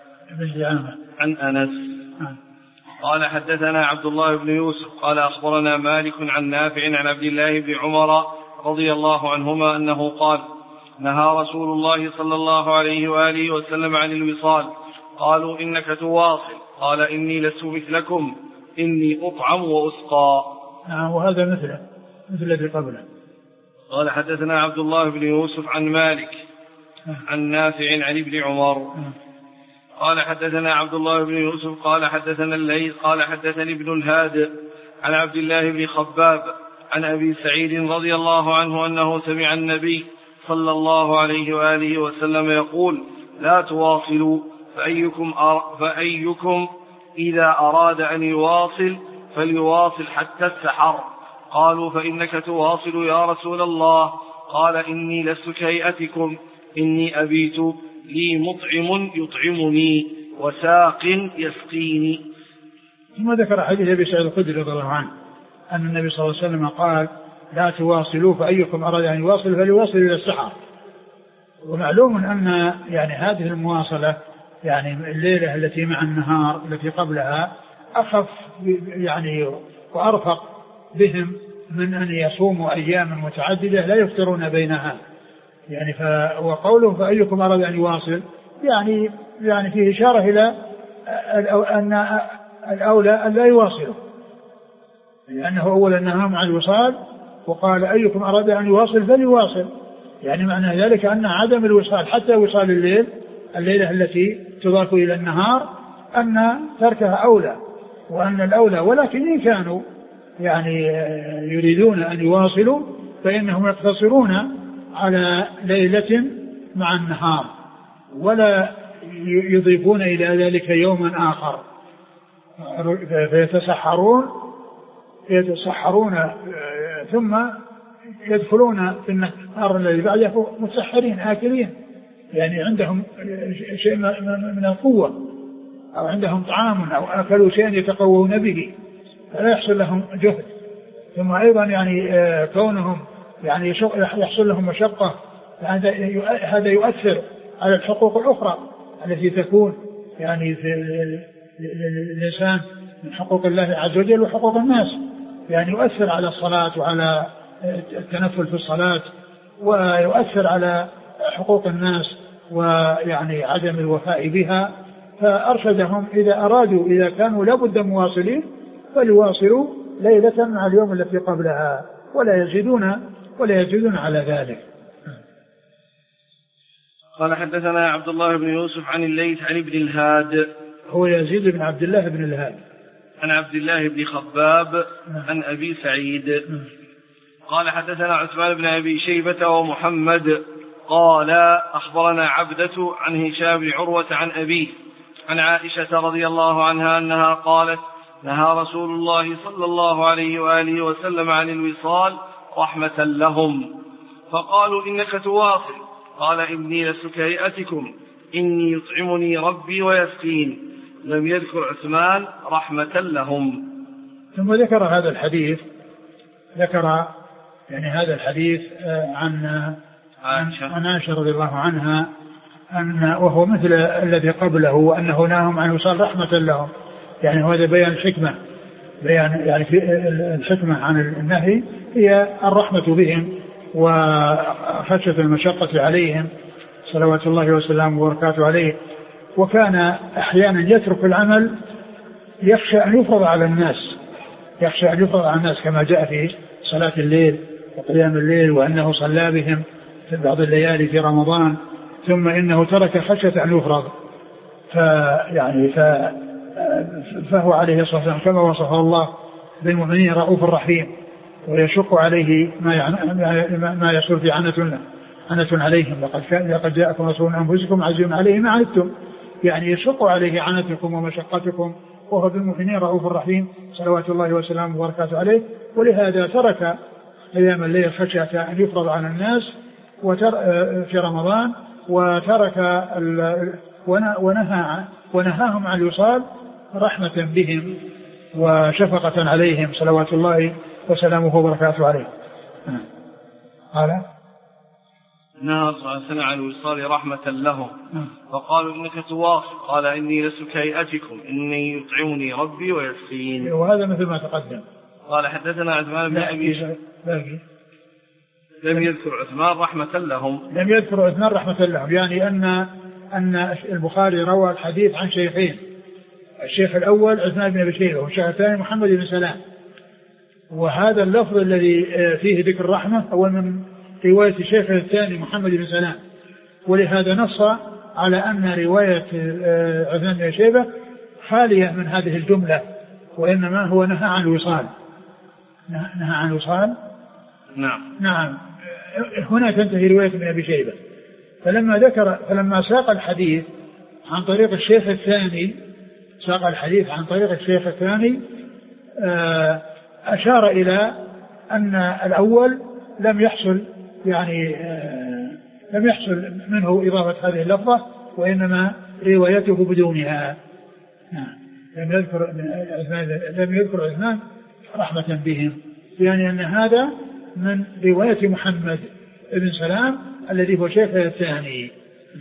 عن أنس قال حدثنا عبد الله بن يوسف قال أخبرنا مالك عن نافع عن عبد الله بن عمر رضي الله عنهما أنه قال نهى رسول الله صلى الله عليه وآله وسلم عن الوصال، قالوا إنك تواصل قال إني لست مثلكم إني أطعم وأسقى. نعم وهذا مثله مثل الذي قبله. قال حدثنا عبد الله بن يوسف عن مالك عن نافع عن ابن عمر قال حدثنا عبد الله بن يوسف قال حدثنا الليث قال حدثني ابن الهاد عن عبد الله بن خباب عن أبي سعيد رضي الله عنه أنه سمع النبي صلى الله عليه وآله وسلم يقول لا تواصلوا فأيكم, فأيكم إذا أراد أن يواصل فليواصل حتى السحر. قالوا فإنك تواصل يا رسول الله قال إني لست كهيئتكم إني أبيت لي مطعم يطعمني وساق يسقيني. ثم ذكر حديث أبي سعيد الخدري رضي الله عنه أن النبي صلى الله عليه وسلم قال لا تواصلوا فأيكم أراد أن يواصل فليواصل إلى السحر. ومعلوم أن يعني هذه المواصلة يعني الليلة التي مع النهار التي قبلها أخف يعني وأرفق بهم من أن يصوموا أياما متعددة لا يفترون بينها، يعني وقوله فأيكم أراد أن يواصل يعني يعني فيه إشارة إلى أن الأولى أن لا يواصلوا، لأنه أولا نهاهم عن الوصال وقال أيكم أراد أن يواصل فليواصل، يعني معنى ذلك أن عدم الوصال حتى وصال الليل الليلة التي تضاف إلى النهار أن تركها أولى وأن الأولى، ولكن إن كانوا يعني يريدون أن يواصلوا فإنهم يقتصرون على ليلة مع النهار، ولا يضيفون إلى ذلك يوما آخر، فيتسحرون يتسحرون ثم يدخلون في النهار الذي بعده متسحرين آكلين، يعني عندهم شيء من القوة أو عندهم طعام أو أكلوا شيئا يتقوون به فلا يحصل لهم جهد. ثم أيضا يعني كونهم يعني يحصل لهم مشقة، هذا يؤثر على الحقوق الأخرى التي تكون يعني في الإنسان من حقوق الله عز وجل وحقوق الناس، يعني يؤثر على الصلاة وعلى التنفل في الصلاة، ويؤثر على حقوق الناس ويعني عدم الوفاء بها. فأرشدهم إذا أرادوا إذا كانوا لابد مواصلين فليواصلوا ليلة مع اليوم التي قبلها ولا يزيدون ولا يزيدون على ذلك. قال حدثنا عبد الله بن يوسف عن الليث عن ابن الهاد، هو يزيد بن عبد الله بن الهاد، عن عبد الله بن خباب عن أبي سعيد قال حدثنا عثمان بن أبي شيبة ومحمد قال أخبرنا عبدة عن هشام بن عروة عن أبيه عن عائشة رضي الله عنها أنها قالت نهى رسول الله صلى الله عليه وآله وسلم عن الوصال رحمة لهم، فقالوا إنك تواصل، قال إني لست كهيئتكم إني يطعمني ربي ويسقين، لم يذكر عثمان رحمة لهم. ثم ذكر هذا الحديث، ذكر يعني هذا الحديث عن عن عائشة رضي الله عنها أن وهو مثل الذي قبله وأنه نهاهم عن الوصال رحمة لهم، يعني هذا بيان الحكمة، بيان يعني في الحكمة عن النهي هي الرحمة بهم وخشية المشقة عليهم صلوات الله وسلامه وبركاته عليه. وكان أحيانا يترك العمل يخشى أن يفرض على الناس، يخشى أن يفرض على الناس كما جاء في صلاة الليل وقيام الليل، وأنه صلى بهم في بعض الليالي في رمضان ثم إنه ترك خشية أن يفرض، فيعني ف فهو عليه الصلاة والسلام كما وصفه الله بالمؤمنين رؤوف رحيم، ويشق عليه ما ما يصير في عنة عنة عليهم، لقد لقد جاءكم رسول من أنفسكم عزيز عليه ما عنتم، يعني يشق عليه عنتكم ومشقتكم، وهو بالمؤمنين رؤوف رحيم صلوات الله وسلامه وبركاته عليه. ولهذا ترك أيام الليل خشية أن يفرض على الناس في رمضان، وترك ونهى ونهاهم عن الوصال رحمة بهم وشفقة عليهم صلوات الله وسلامه وبركاته عليه. قال نهى صلى الله عليه وسلم عن الوصال رحمة لهم، فقالوا إنك تواصل، قال إني لست كهيئتكم إني يطعمني ربي ويسقين، وهذا مثل ما تقدم. قال حدثنا عثمان بن أبي لم يذكر عثمان رحمة لهم، لم يذكر عثمان رحمة لهم، يعني أن أن البخاري روى الحديث عن شيخين، الشيخ الأول عثمان بن أبي شيبة والشيخ الثاني محمد بن سلام، وهذا اللفظ الذي فيه ذكر الرحمة هو من رواية الشيخ الثاني محمد بن سلام، ولهذا نص على أن رواية عثمان بن أبي شيبة خالية من هذه الجملة، وإنما هو نهى عن الوصال، نهى عن الوصال. نعم نعم هنا تنتهي رواية ابن أبي شيبة. فلما ذكر فلما ساق الحديث عن طريق الشيخ الثاني ساق الحديث عن طريق الشيخ الثاني أشار إلى أن الأول لم يحصل يعني لم يحصل منه إضافة هذه اللفظة، وإنما روايته بدونها. لم يذكر لم يذكر عثمان رحمة بهم، يعني أن هذا من رواية محمد بن سلام الذي هو شيخ الثاني.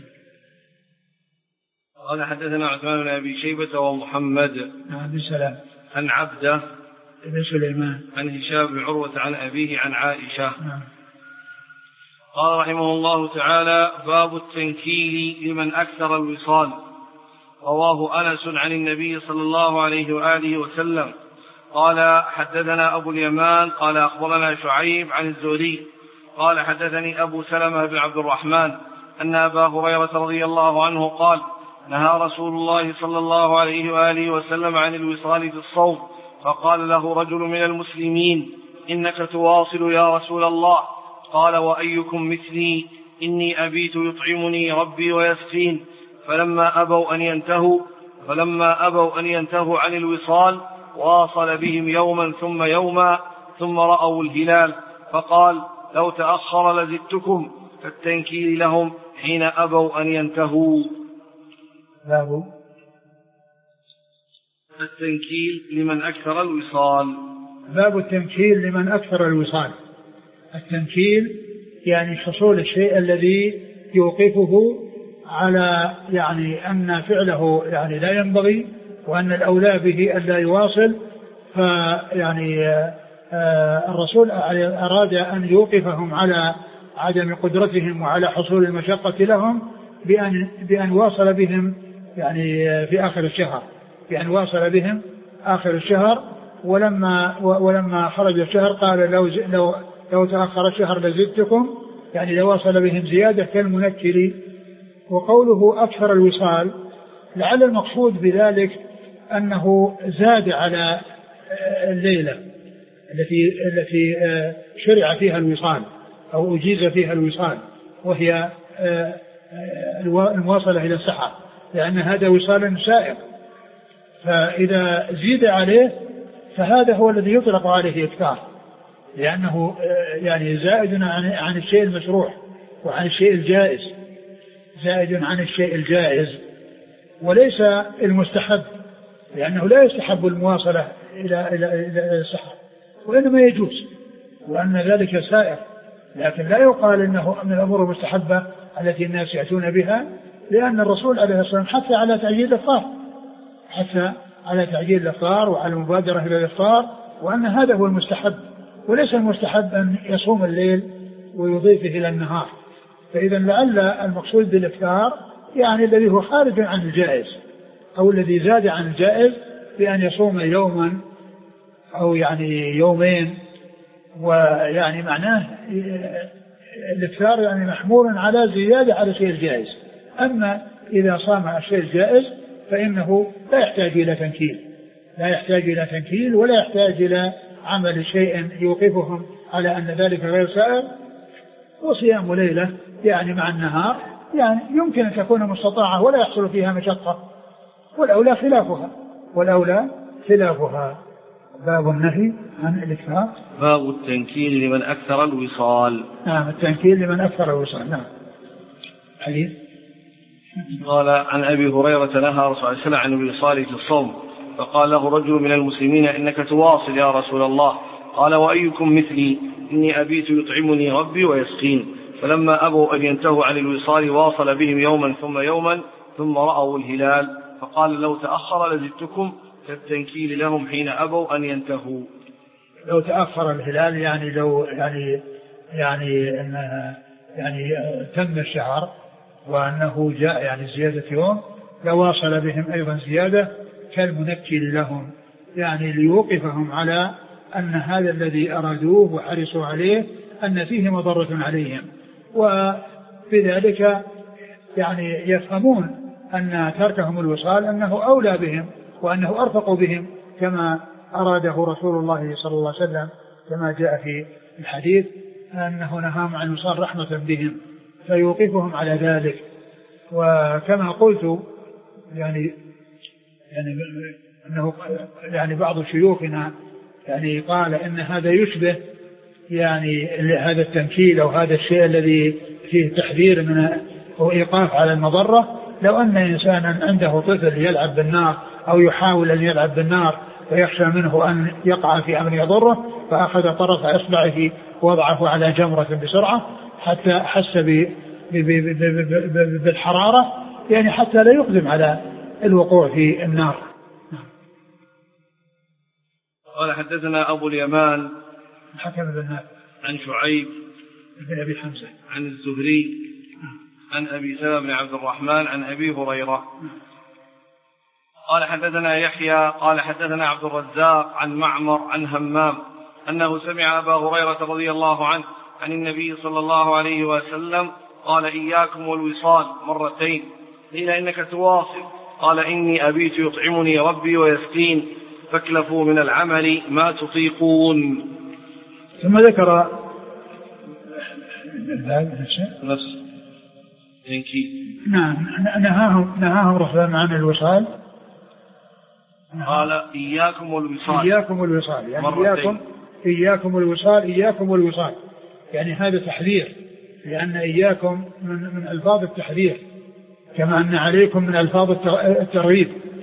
قال حدثنا عثمان بن أبي شيبة ومحمد بن سلام عن عبده بن سليمان عن هشام بن عروة عن أبيه عن عائشة. نعم. قال رحمه الله تعالى باب التنكيل لمن أكثر الوصال. رواه أنس عن النبي صلى الله عليه وآله وسلم قال حدثنا أبو اليمان قال أخبرنا شعيب عن الزهري قال حدثني أبو سلمة بن عبد الرحمن أن أبا هريرة رضي الله عنه قال نهى رسول الله صلى الله عليه وآله وسلم عن الوصال في الصوم، فقال له رجل من المسلمين إنك تواصل يا رسول الله، قال وأيكم مثلي إني أبيت يطعمني ربي ويسقين فلما أبوا أن ينتهوا فلما أبوا أن ينتهوا عن الوصال واصل بهم يوما ثم يوما ثم رأوا الهلال فقال لو تأخر لزدتكم فالتنكيل لهم حين أبوا أن ينتهوا. باب التنكيل لمن أكثر الوصال. باب التنكيل لمن أكثر الوصال. التنكيل يعني حصول الشيء الذي يوقفه على يعني أن فعله يعني لا ينبغي وأن الأولى به أن لا يواصل. فيعني الرسول أراد أن يوقفهم على عدم قدرتهم وعلى حصول المشقة لهم بأن, بأن واصل بهم يعني في آخر الشهر بأن واصل بهم آخر الشهر ولما, ولما خرج الشهر قال لو, لو, لو تأخر الشهر لزدتكم يعني لو واصل بهم زيادة كالمنكر. وقوله أكثر الوصال لعل المقصود بذلك أنه زاد على الليلة التي التي شرع فيها الوصال أو أجيز فيها الوصال وهي المواصلة إلى السحر لأن هذا وصال سائق. فإذا زيد عليه فهذا هو الذي يطلق عليه إكثار لأنه يعني زائد عن الشيء المشروع وعن الشيء الجائز زائد عن الشيء الجائز وليس المستحب لأنه لا يستحب المواصلة إلى إلى إلى السحر وإنما يجوز وأن ذلك سائر لكن لا يقال إنه من الأمور المستحبة التي الناس يأتون بها لأن الرسول عليه الصلاة والسلام حث على تعجيل الإفطار حتى على تعجيل الإفطار وعلى المبادرة إلى الإفطار وأن هذا هو المستحب وليس المستحب أن يصوم الليل ويضيفه إلى النهار. فإذا لعل المقصود بالإفطار يعني الذي هو خارج عن الجائز أو الذي زاد عن الجائز بأن يصوم يوما أو يعني يومين ويعني معناه الإفطار يعني محمول على زيادة على الشيء الجائز. أما إذا صام الشيء الجائز فإنه لا يحتاج إلى تنكيل لا يحتاج إلى تنكيل ولا يحتاج إلى عمل شيء يوقفهم على أن ذلك غير سائر. وصيام ليلة يعني مع النهار يعني يمكن أن تكون مستطاعة ولا يحصل فيها مشقة والأولى خلافها والأولى خلافها. باب النهي عن الإكثار. باب التنكيل لمن أكثر الوصال. نعم التنكيل لمن أكثر الوصال. نعم. حديث قال عن أبي هريرة نهى رسول الله صلى الله عليه وسلم عن الوصال في الصوم فقال له رجل من المسلمين إنك تواصل يا رسول الله قال وأيكم مثلي إني أبيت يطعمني ربي ويسقين فلما أبوا أن ينتهوا عن الوصال واصل بهم يوما ثم يوما ثم رأوا الهلال فقال لو تأخر لزدتكم كالتنكيل لهم حين أبوا أن ينتهوا. لو تأخر الهلال يعني لو يعني يعني أنها يعني تم الشهر وأنه جاء يعني زيادة يوم لواصل بهم أيضا زيادة كالمنكل لهم يعني ليوقفهم على أن هذا الذي أرادوه وحرصوا عليه أن فيه مضرة عليهم. وبذلك يعني يفهمون أن تركهم الوصال أنه أولى بهم وأنه أرفق بهم كما أراده رسول الله صلى الله عليه وسلم كما جاء في الحديث أنه نهاهم عن الوصال رحمة بهم فيوقفهم على ذلك. وكما قلت يعني يعني أنه يعني بعض شيوخنا يعني قال إن هذا يشبه يعني هذا التنكيل أو هذا الشيء الذي فيه تحذير من أو إيقاف على المضرة لو أن إنسانا عنده طفل يلعب بالنار أو يحاول أن يلعب بالنار ويخشى منه أن يقع في أمر يضره فأخذ طرف إصبعه ووضعه على جمرة بسرعة حتى حس بالحرارة يعني حتى لا يقدم على الوقوع في النار. قال حدثنا أبو اليمان الحكم بن نافع عن شعيب بن أبي حمزة عن الزهري عن أبي سلمة بن عبد الرحمن عن أبي هريرة قال حدثنا يحيى قال حدثنا عبد الرزاق عن معمر عن همام أنه سمع أبا هريرة رضي الله عنه عن النبي صلى الله عليه وسلم قال إياكم والوصال مرتين قيل إنك تواصل قال إني أبيت يطعمني ربي ويسقين فاكلفوا من العمل ما تطيقون. ثم ذكر نفس نعم نهاهم نهاهم رسول عن الوصال. قال إياكم والوصال إياكم والوصال يعني إياكم إياكم والوصال إياكم والوصال يعني هذا تحذير، لأن إياكم من, من ألفاظ التحذير، كما أن عليكم من ألفاظ الترغيب.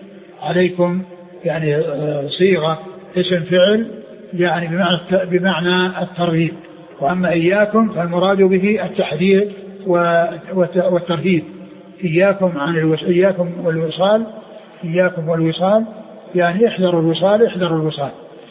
عليكم يعني صيغة اسم فعل يعني بمعنى بمعنى الترغيب، وأما إياكم فالمراد به التحذير والترهيب. إياكم عن الوصال إياكم والوصال إياكم والوصال يعني احذروا الوصال احذروا الوصال.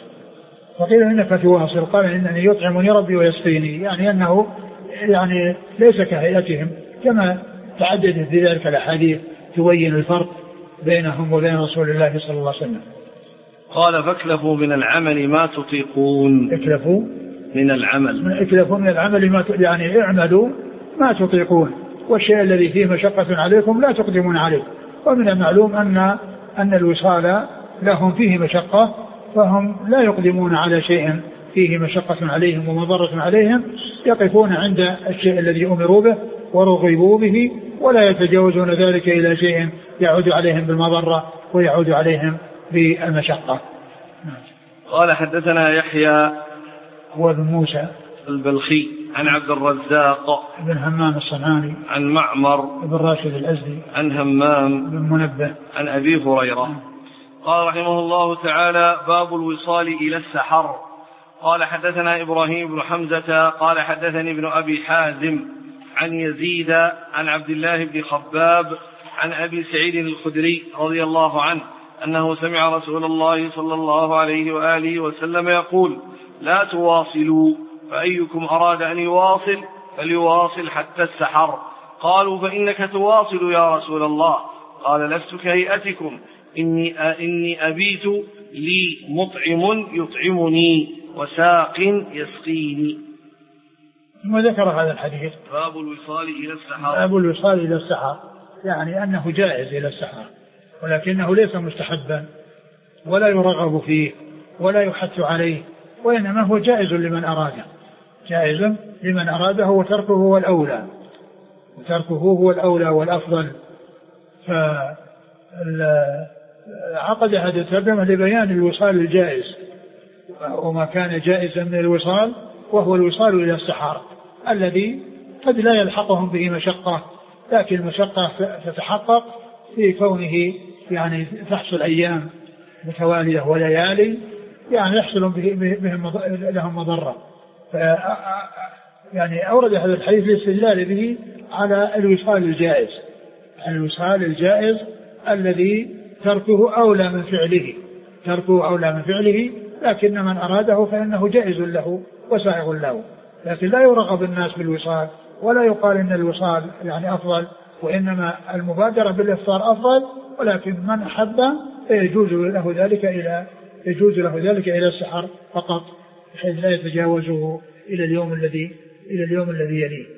فقيل إنك تواصل، قال إنني يطعمني ربي ويسقيني، يعني أنه يعني ليس كهيئتهم، كما تعددت في ذلك الأحاديث تبين الفرق بينهم وبين رسول الله صلى الله عليه وسلم. قال فاكلفوا من العمل ما تطيقون. اكلفوا من العمل اكلفوا من العمل ما ت... يعني اعملوا ما تطيقون، والشيء الذي فيه مشقة عليكم لا تقدمون عليه. ومن المعلوم أن أن الوصال لهم فيه مشقة، فهم لا يقدمون على شيء فيه مشقة عليهم ومضرة عليهم، يقفون عند الشيء الذي أمروا به ورغبوا به، ولا يتجاوزون ذلك إلى شيء يعود عليهم بالمضرة ويعود عليهم بالمشقة. قال حدثنا يحيى هو بن موسى البلخي عن عبد الرزاق بن همام الصنعاني عن معمر بن راشد الأزدي عن همام بن منبه عن أبي هريرة قال رحمه الله تعالى: باب الوصال إلى السحر. قال حدثنا إبراهيم بن حمزة قال حدثني ابن أبي حازم عن يزيد عن عبد الله بن خباب عن أبي سعيد الخدري رضي الله عنه أنه سمع رسول الله صلى الله عليه وآله وسلم يقول: لا تواصلوا، فأيكم أراد أن يواصل فليواصل حتى السحر. قالوا: فإنك تواصل يا رسول الله. قال: لست كهيئتكم، إني, إني أبيت لي مطعم يطعمني وساق يسقيني. ثم ذكر هذا الحديث: باب الوصال إلى السحر. باب الوصال إلى السحر يعني أنه جائز إلى السحر، ولكنه ليس مستحبا ولا يرغب فيه ولا يحث عليه، وإنما هو جائز لمن أراده، جائز لمن أراده، وتركه هو الأولى وتركه هو الأولى والأفضل. فعقد هذا الترجمة لبيان الوصال الجائز، وما كان جائزا من الوصال وهو الوصال إلى السحر الذي قد لا يلحقهم به مشقة، لكن المشقة تتحقق في كونه يعني تحصل أيام متوالية وليالي يعني يحصل بهم لهم مضرة. يعني أورد هذا الحديث للاستدلال به على الوصال الجائز، الوصال الجائز الذي تركه أولى من فعله، تركه أولى من فعله، لكن من أراده فإنه جائز له وسائغ له، لكن لا يرغب الناس بالوصال ولا يقال إن الوصال يعني أفضل، وإنما المبادرة بالإفطار أفضل، ولكن من أحب يجوز له ذلك إلى يجوز له ذلك إلى السحر فقط، بحيث لا يتجاوزه إلى اليوم الذي إلى اليوم الذي يليه.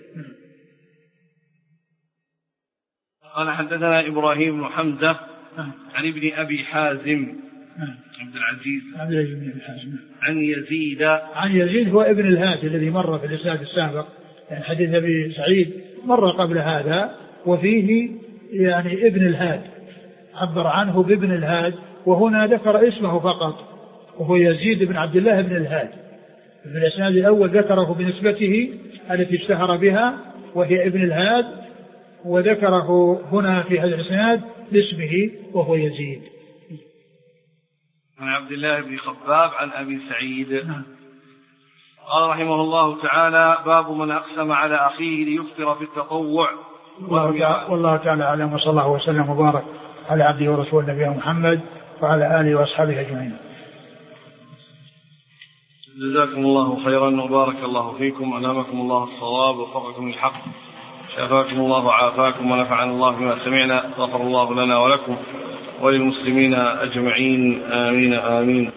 قال حدثنا إبراهيم بن حمزة عن ابن أبي حازم عبد العزيز عبد العزيز بن أبي حازم عن يزيد عن يزيد هو ابن الهاد الذي مر في الإسناد السابق، يعني حديث أبي سعيد مر قبل هذا، وفيه يعني ابن الهاد عبر عنه بابن الهاد، وهنا ذكر اسمه فقط وهو يزيد بن عبد الله بن الهاد. في الإسناد الأول ذكره بنسبته التي اشتهر بها وهي ابن الهاد، وذكره هنا في هذا الإسناد باسمه وهو يزيد. عن عبد الله بن خباب عن أبي سعيد. نعم. قال رحمه الله تعالى: باب من أقسم على أخيه ليفطر في التطوع. والله تعالى أعلم، وصلى الله وسلم وبارك على عبده ورسوله نبينا محمد وعلى آله وأصحابه أجمعين. جزاكم الله خيرا وبارك الله فيكم، ألهمكم الله الصواب ووفقكم الحق، شافاكم الله وعافاكم، ونفعنا الله بما سمعنا، غفر الله لنا ولكم وللمسلمين أجمعين، آمين آمين.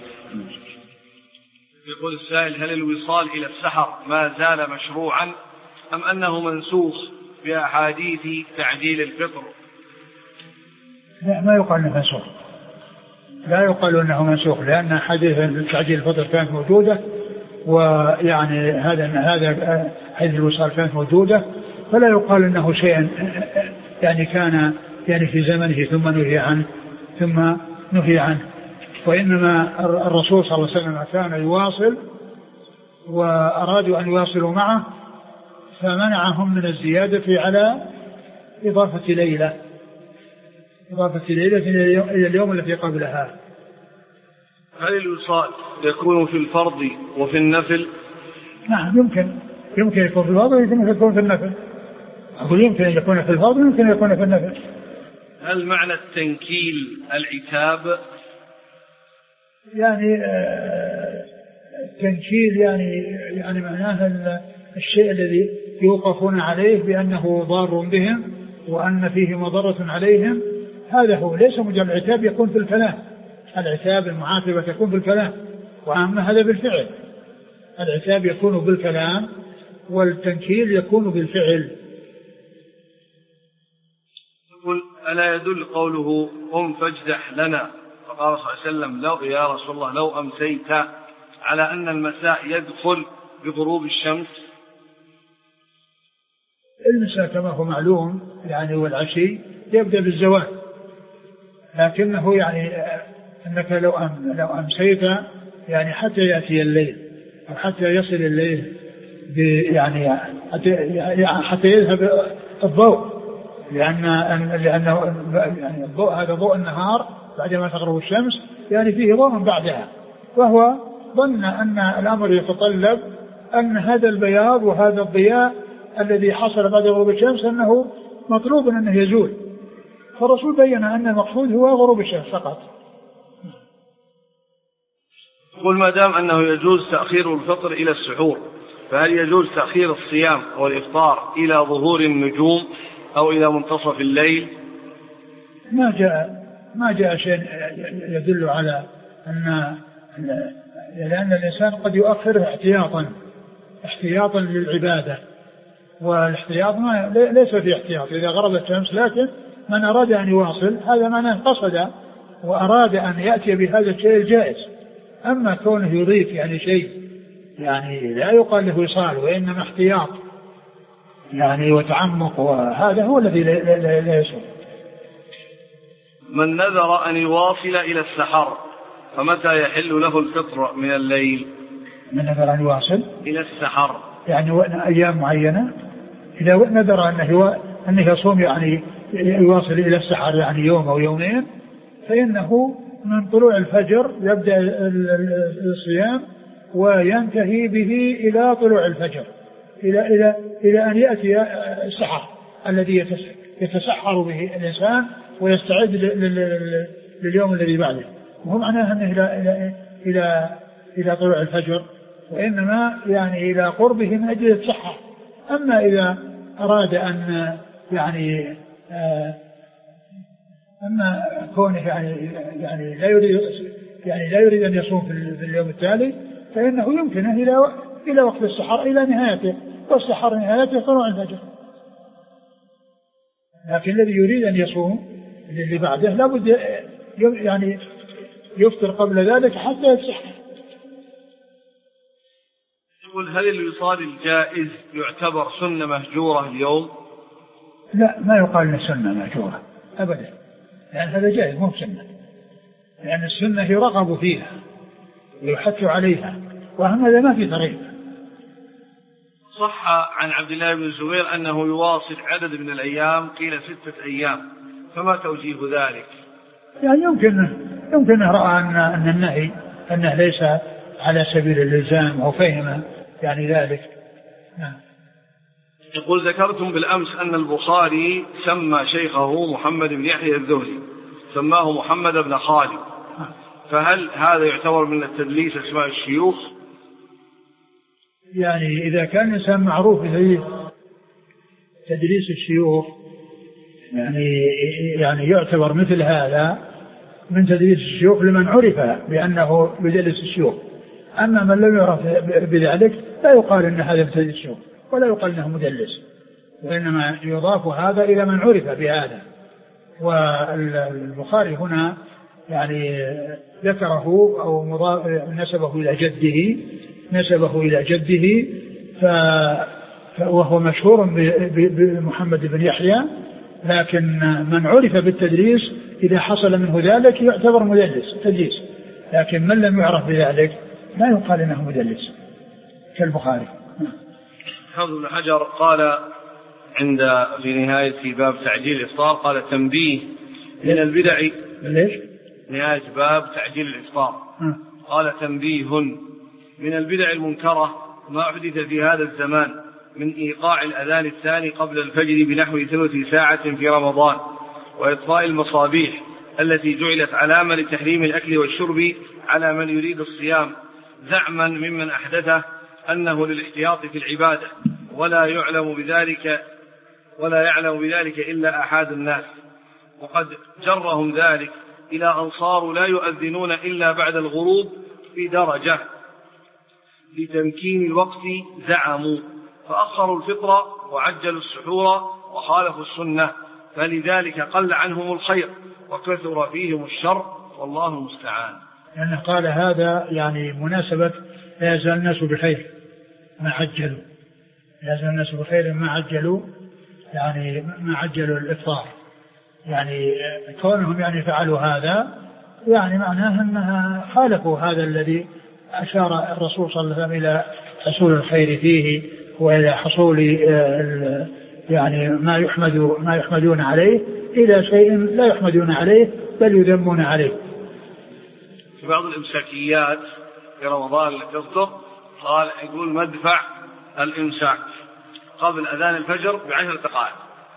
يقول السائل: هل الوصال إلى السحر ما زال مشروعا أم أنه منسوخ بأحاديث تعجيل الفطر؟ لا، ما يقال أنه منسوخ، لا يقال أنه منسوخ، لأن حديث تعجيل الفطر كانت موجودة ويعني هذا هذا حيث الوصال كانت موجودة، فلا يقال أنه شيء يعني كان يعني في زمنه ثم نهي عنه ثم نهي عنه، وإنما الرسول صلى الله عليه وسلم كان يواصل وأرادوا أن يواصلوا معه فمنعهم من الزيادة على إضافة ليلة إضافة ليلة إلى اليوم الذي قبلها. هل الوصال يكون في الفرض وفي النفل؟ نعم يمكن يمكن يكون في الفرض ويمكن يكون في النفل. أقول يمكن أن يكون في الفرض ويمكن أن يكون في النفل. هل معنى التنكيل العتاب؟ يعني التنكيل يعني يعني معناه الشيء الذي يوقفون عليه بأنه ضار بهم وأن فيه مضرة عليهم، هذا هو. ليس مجرد العتاب يكون في الكلام، العتاب المعاتبة تكون في الكلام، وأما هذا بالفعل. العتاب يكون بالكلام والتنكيل يكون بالفعل. يقول ألا يدل قوله قم فاجدح لنا، فقال صلى الله عليه وسلم لو يا رسول الله لو أمسيت، على أن المساء يدخل بغروب الشمس؟ المساء كما هو معلوم يعني والعشي يبدأ بالزوال، لكنه يعني أنك لو أم لو أمسيت يعني حتى يأتي الليل أو حتى يصل الليل يعني حتى حتى يذهب الضوء، لأن لأنه يعني الضوء هذا ضوء النهار بعدما تغرب الشمس يعني فيه ضوء بعدها، وهو ظن أن الأمر يتطلب أن هذا البياض وهذا الضياء الذي حصل بعد غروب الشمس أنه مطلوب أنه يزول، فالرسول بين أن المقصود هو غروب الشمس فقط. قل ما دام أنه يجوز تأخير الفطر إلى السحور، فهل يجوز تأخير الصيام والإفطار إلى ظهور النجوم أو إلى منتصف الليل؟ ما جاء ما جاء شيء يدل على أن، لأن الإنسان قد يؤخره احتياطا احتياطا للعبادة، والاحتياط ما ليس في احتياط إذا غربت الشمس، لكن من أراد أن يواصل هذا معناه قصد وأراد أن يأتي بهذا الشيء الجائز. أما كونه يضيف يعني شيء يعني لا يقال له وصال وإنما احتياط يعني وتعمق، وهذا هو الذي لا يصل. من نذر أن يواصل إلى السحر فمتى يحل له الفطر من الليل؟ من نذر أن يواصل إلى السحر يعني أيام معينة، إذا نذر أنه أنه يصوم يعني يواصل إلى السحر يعني يوم أو يومين، فإنه من طلوع الفجر يبدأ الصيام وينتهي به إلى طلوع الفجر، إلى إلى إلى أن يأتي السحر الذي يتسحر به الإنسان ويستعد لليوم الذي بعده، وهو معناه أنه إلى إلى إلى إلى طلوع الفجر، وإنما يعني إلى قربه من أجل الصحة. أما إذا أراد أن يعني أما كونه يعني يعني لا يريد يعني لا يريد أن يصوم في اليوم التالي، فإنه يمكنه إلى إلى وقت السحر إلى نهايته، والسحر نهايته طلوع الفجر. لكن الذي يريد أن يصوم اللي بعده لابد يعني يفطر قبل ذلك حتى يتسحر. يقول هل الوصال الجائز يعتبر سنة مهجورة اليوم؟ لا، ما يقال إنه سنة مهجورة أبدا، لأن هذا جائز مو سنة، لأن السنة يرغب فيها ويحث عليها، وهم هذا ما في طريق. صح عن عبد الله بن الزبير أنه يواصل عدد من الأيام، قيل ستة أيام، فما توجيه ذلك؟ يعني يمكن يمكن رأى أن أن النهي أنه ليس على سبيل الإلزام أو فهم يعني ذلك. نعم. يقول ذكرتم بالأمس أن البخاري سمى شيخه محمد بن يحيى الذهلي، سماه محمد بن خالد، فهل هذا يعتبر من التدليس اسماء الشيوخ؟ يعني إذا كان الإنسان معروف تدليس الشيوخ يعني يعني يعتبر مثل هذا من تدليس الشيوخ لمن عرف بأنه بدلس الشيوخ. أما من لم يعرف بذلك لا يقال إن هذا بدلس الشيوخ ولا يقال إنه مدلس، وإنما يضاف هذا إلى من عرف بهذا. والبخاري هنا يعني ذكره أو نسبه إلى جده نسبه إلى جده ف وهو مشهور بمحمد بن يحيى، لكن من عرف بالتدليس إذا حصل منه ذلك يعتبر مدلس تدليس، لكن من لم يعرف بذلك لا يقال إنه مدلس كالبخاري. حافظ بن حجر قال عند في نهاية باب تعجيل الإفطار قال تنبيه من البدع. ليش؟ نهاية باب تعجيل الإفطار قال تنبيه من البدع المنكرة ما أحدث في هذا الزمان من إيقاع الأذان الثاني قبل الفجر بنحو ثلث ساعة في رمضان، وإطفاء المصابيح التي جعلت علامة لتحريم الأكل والشرب على من يريد الصيام، زعما ممن أحدثه أنه للاحتياط في العبادة، ولا يعلم بذلك ولا يعلم بذلك إلا أحد الناس، وقد جرهم ذلك إلى أن صاروا لا يؤذنون إلا بعد الغروب في درجة لتمكين الوقت زعموا، فأخروا الفطر وعجلوا السحور وخالفوا السنة، فلذلك قل عنهم الخير وكثر فيهم الشر، والله المستعان. لأنه قال هذا يعني مناسبة لا يزال الناس بخير ما عجلوا، لا يزال الناس بخير ما عجلوا، يعني ما عجلوا الإفطار، يعني كونهم يعني فعلوا هذا يعني معناه أنها خالفوا هذا الذي أشار الرسول صلى الله عليه وسلم إلى حصول الخير فيه وإلى حصول يعني ما يحمد ما يحمدون عليه إلى شيء لا يحمدون عليه بل يذمون عليه. في بعض الإمساكيات في رمضان التي تصدر قال يقول مدفع الإمساك قبل أذان الفجر بعشر دقائق،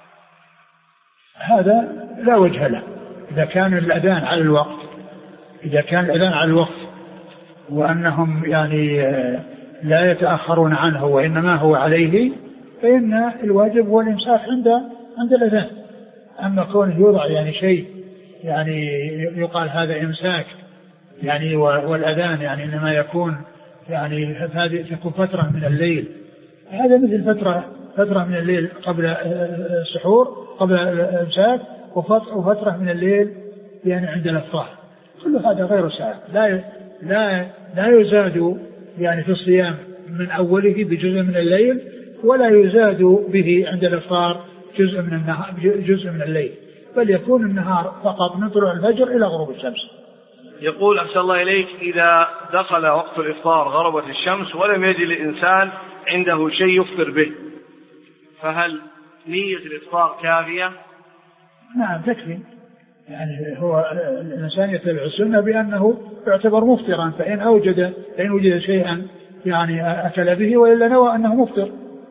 هذا لا وجه له. إذا كان الأذان على الوقت إذا كان الأذان على الوقت وأنهم يعني لا يتأخرون عنه وإنما هو عليه، فإن الواجب هو الإمساك عند عند الأذان. أما كونه يوضع يعني شيء يعني يقال هذا إمساك يعني والأذان يعني إنما يكون يعني هذه تكون فترة من الليل، هذا مثل فترة فترة من الليل قبل السحور قبل الإمساك وفترة من الليل يعني عند الإفطار، كل هذا غير سائغ، لا لا لا يزاد يعني في الصيام من أوله بجزء من الليل ولا يزاد به عند الإفطار جزء من النهار جزء من الليل، بل يكون النهار فقط من طلوع الفجر إلى غروب الشمس. يقول أحسن الله إليك إذا دخل وقت الإفطار غربت الشمس ولم يجد الإنسان عنده شيء يفطر به، فهل نية الإفطار كافية؟ نعم تكفي، يعني هو الإنسان يتبع السنة بأنه يعتبر مفطرا، فإن أوجد فإن وجد شيئا يعني أكل به وإلا نوى أنه مفطر.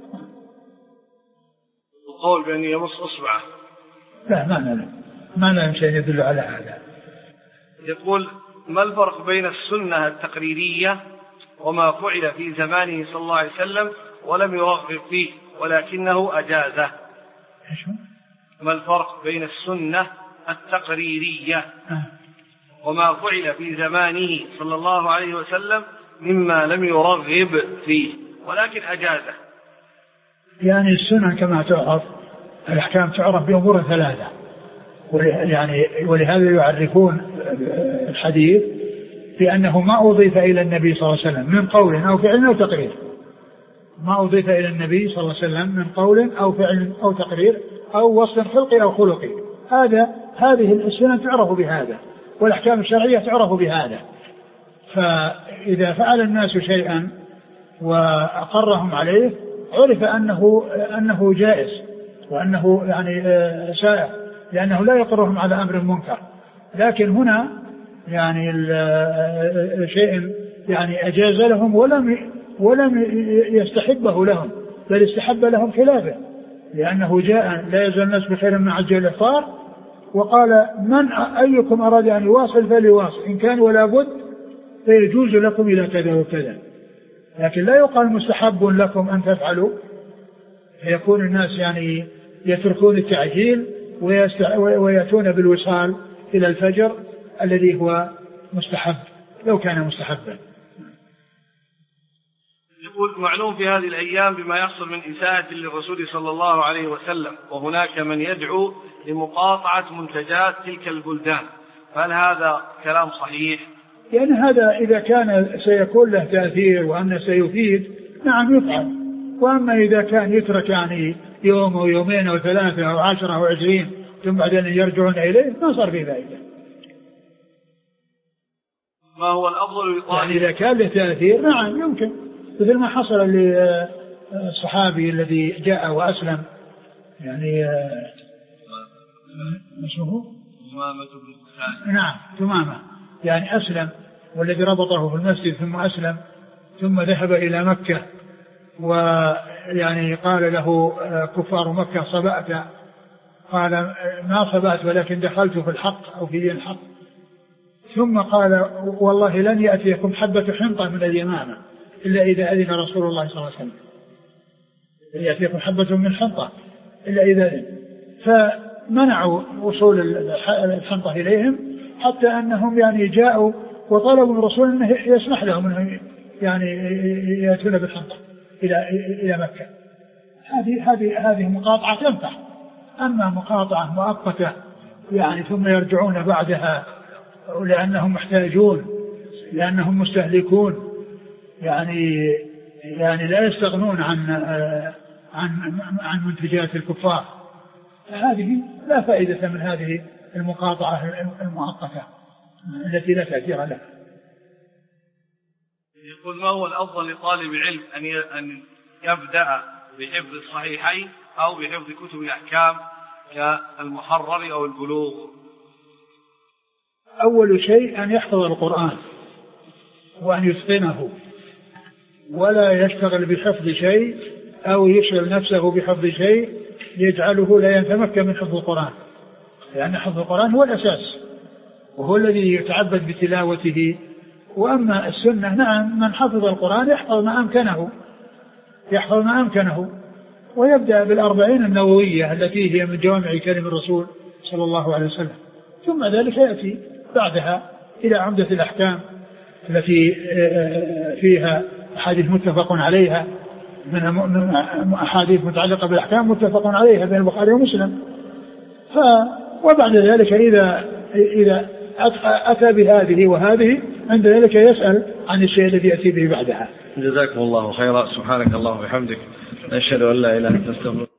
القول بأن يمص أصبعه لا ما نعلم ما نعلم شيء يدل على هذا. يقول ما الفرق بين السنة التقريرية وما فعل في زمانه صلى الله عليه وسلم ولم يرغب فيه ولكنه أجازه؟ ما الفرق بين السنة التقريرية وما فعل في زمانه صلى الله عليه وسلم مما لم يرغب فيه ولكن أجازه؟ يعني السنة كما تعرف الأحكام تعرف بأمور ثلاثة، يعني ولهذا يعرفون الحديث بأنه ما أضيف إلى النبي صلى الله عليه وسلم من قول أو فعل أو تقرير، ما أضيف إلى النبي صلى الله عليه وسلم من قول أو فعل أو تقرير أو وصف خلقي أو خلقي، هذا هذه السنة تعرف بهذا والأحكام الشرعية تعرف بهذا. فإذا فعل الناس شيئا وأقرهم عليه عرف أنه أنه جائز وأنه يعني شائع، لأنه لا يقرهم على أمر منكر. لكن هنا يعني شيء يعني أجاز لهم ولم ولم يستحبه لهم بل استحب لهم خلافه، لأنه جاء لا يزال الناس بخير من عجل الإفطار وقال من أيكم أراد أن يواصل فليواصل إن كان ولا بد فيجوز لكم إلى كذا وكذا، لكن لا يقال مستحب لكم أن تفعلوا، فيكون الناس يعني يتركون التعجيل ويأتون بالوصال إلى الفجر الذي هو مستحب لو كان مستحبا. يقول معلوم في هذه الأيام بما يحصل من إساءة للرسول صلى الله عليه وسلم، وهناك من يدعو لمقاطعة منتجات تلك البلدان هل هذا كلام صحيح؟ يعني هذا إذا كان سيكون له تأثير وأنه سيفيد نعم يفعل، وأما إذا كان يترك يعني يوم أو يومين أو ثلاثة أو عشرة أو عشرين ثم بعدين يرجعون إليه ما صار في فائدة. ما هو الأفضل يعني إذا كان له تأثير نعم يمكن، مثل ما حصل للصحابي الذي جاء وأسلم يعني اسمه تمامة بن قتادة. نعم تمامة يعني أسلم، والذي ربطه في المسجد ثم أسلم ثم ذهب إلى مكة ويعني قال له كفار مكة صبأت، قال ما صبأت ولكن دخلت في الحق أو في دين الحق، ثم قال والله لن يأتيكم حبة حنطة من اليمامة إلا إذا أذن رسول الله صلى الله عليه وسلم، لن يأتيكم حبة من حنطة إلا إذا أذن، فمنعوا وصول الحنطة إليهم حتى أنهم يعني جاءوا وطلبوا من الرسول أنه يسمح لهم أنهم يعني يأتون بالحنطة إلى إلى مكة. هذه هذه هذه مقاطعة تنفع، أما مقاطعة مؤقتة يعني ثم يرجعون بعدها لأنهم محتاجون لأنهم مستهلكون يعني يعني لا يستغنون عن عن عن منتجات الكفار، هذه لا فائدة من هذه المقاطعة المؤقتة التي لا تأثير لها. يقول ما هو الأفضل لطالب علم أن أن يبدأ بحفظ الصحيحين أو بحفظ كتب الأحكام كالمحرر أو البلوغ؟ أول شيء أن يحفظ القرآن وأن يتقنه، ولا يشتغل بحفظ شيء أو يشغل نفسه بحفظ شيء يجعله لا يتمكن من حفظ القرآن، لأن حفظ القرآن هو الأساس وهو الذي يتعبد بتلاوته. وأما السنة نعم من حفظ القرآن يحفظ ما أمكنه يحفظ ما أمكنه ويبدأ بالأربعين النووية التي هي من جوامع كلم الرسول صلى الله عليه وسلم، ثم ذلك يأتي بعدها إلى عمدة الأحكام التي فيها أحاديث متفق عليها، من أحاديث متعلقة بالأحكام متفق عليها بين البخاري ومسلم. ف وبعد ذلك إذا إذا أتى بهذه وهذه عند ذلك يسأل عن الشيء الذي يأتي به بعدها. جزاكم الله خيرا. سبحانك اللهم وبحمدك، نشهد أن لا إله إلا أنت نستغفرك.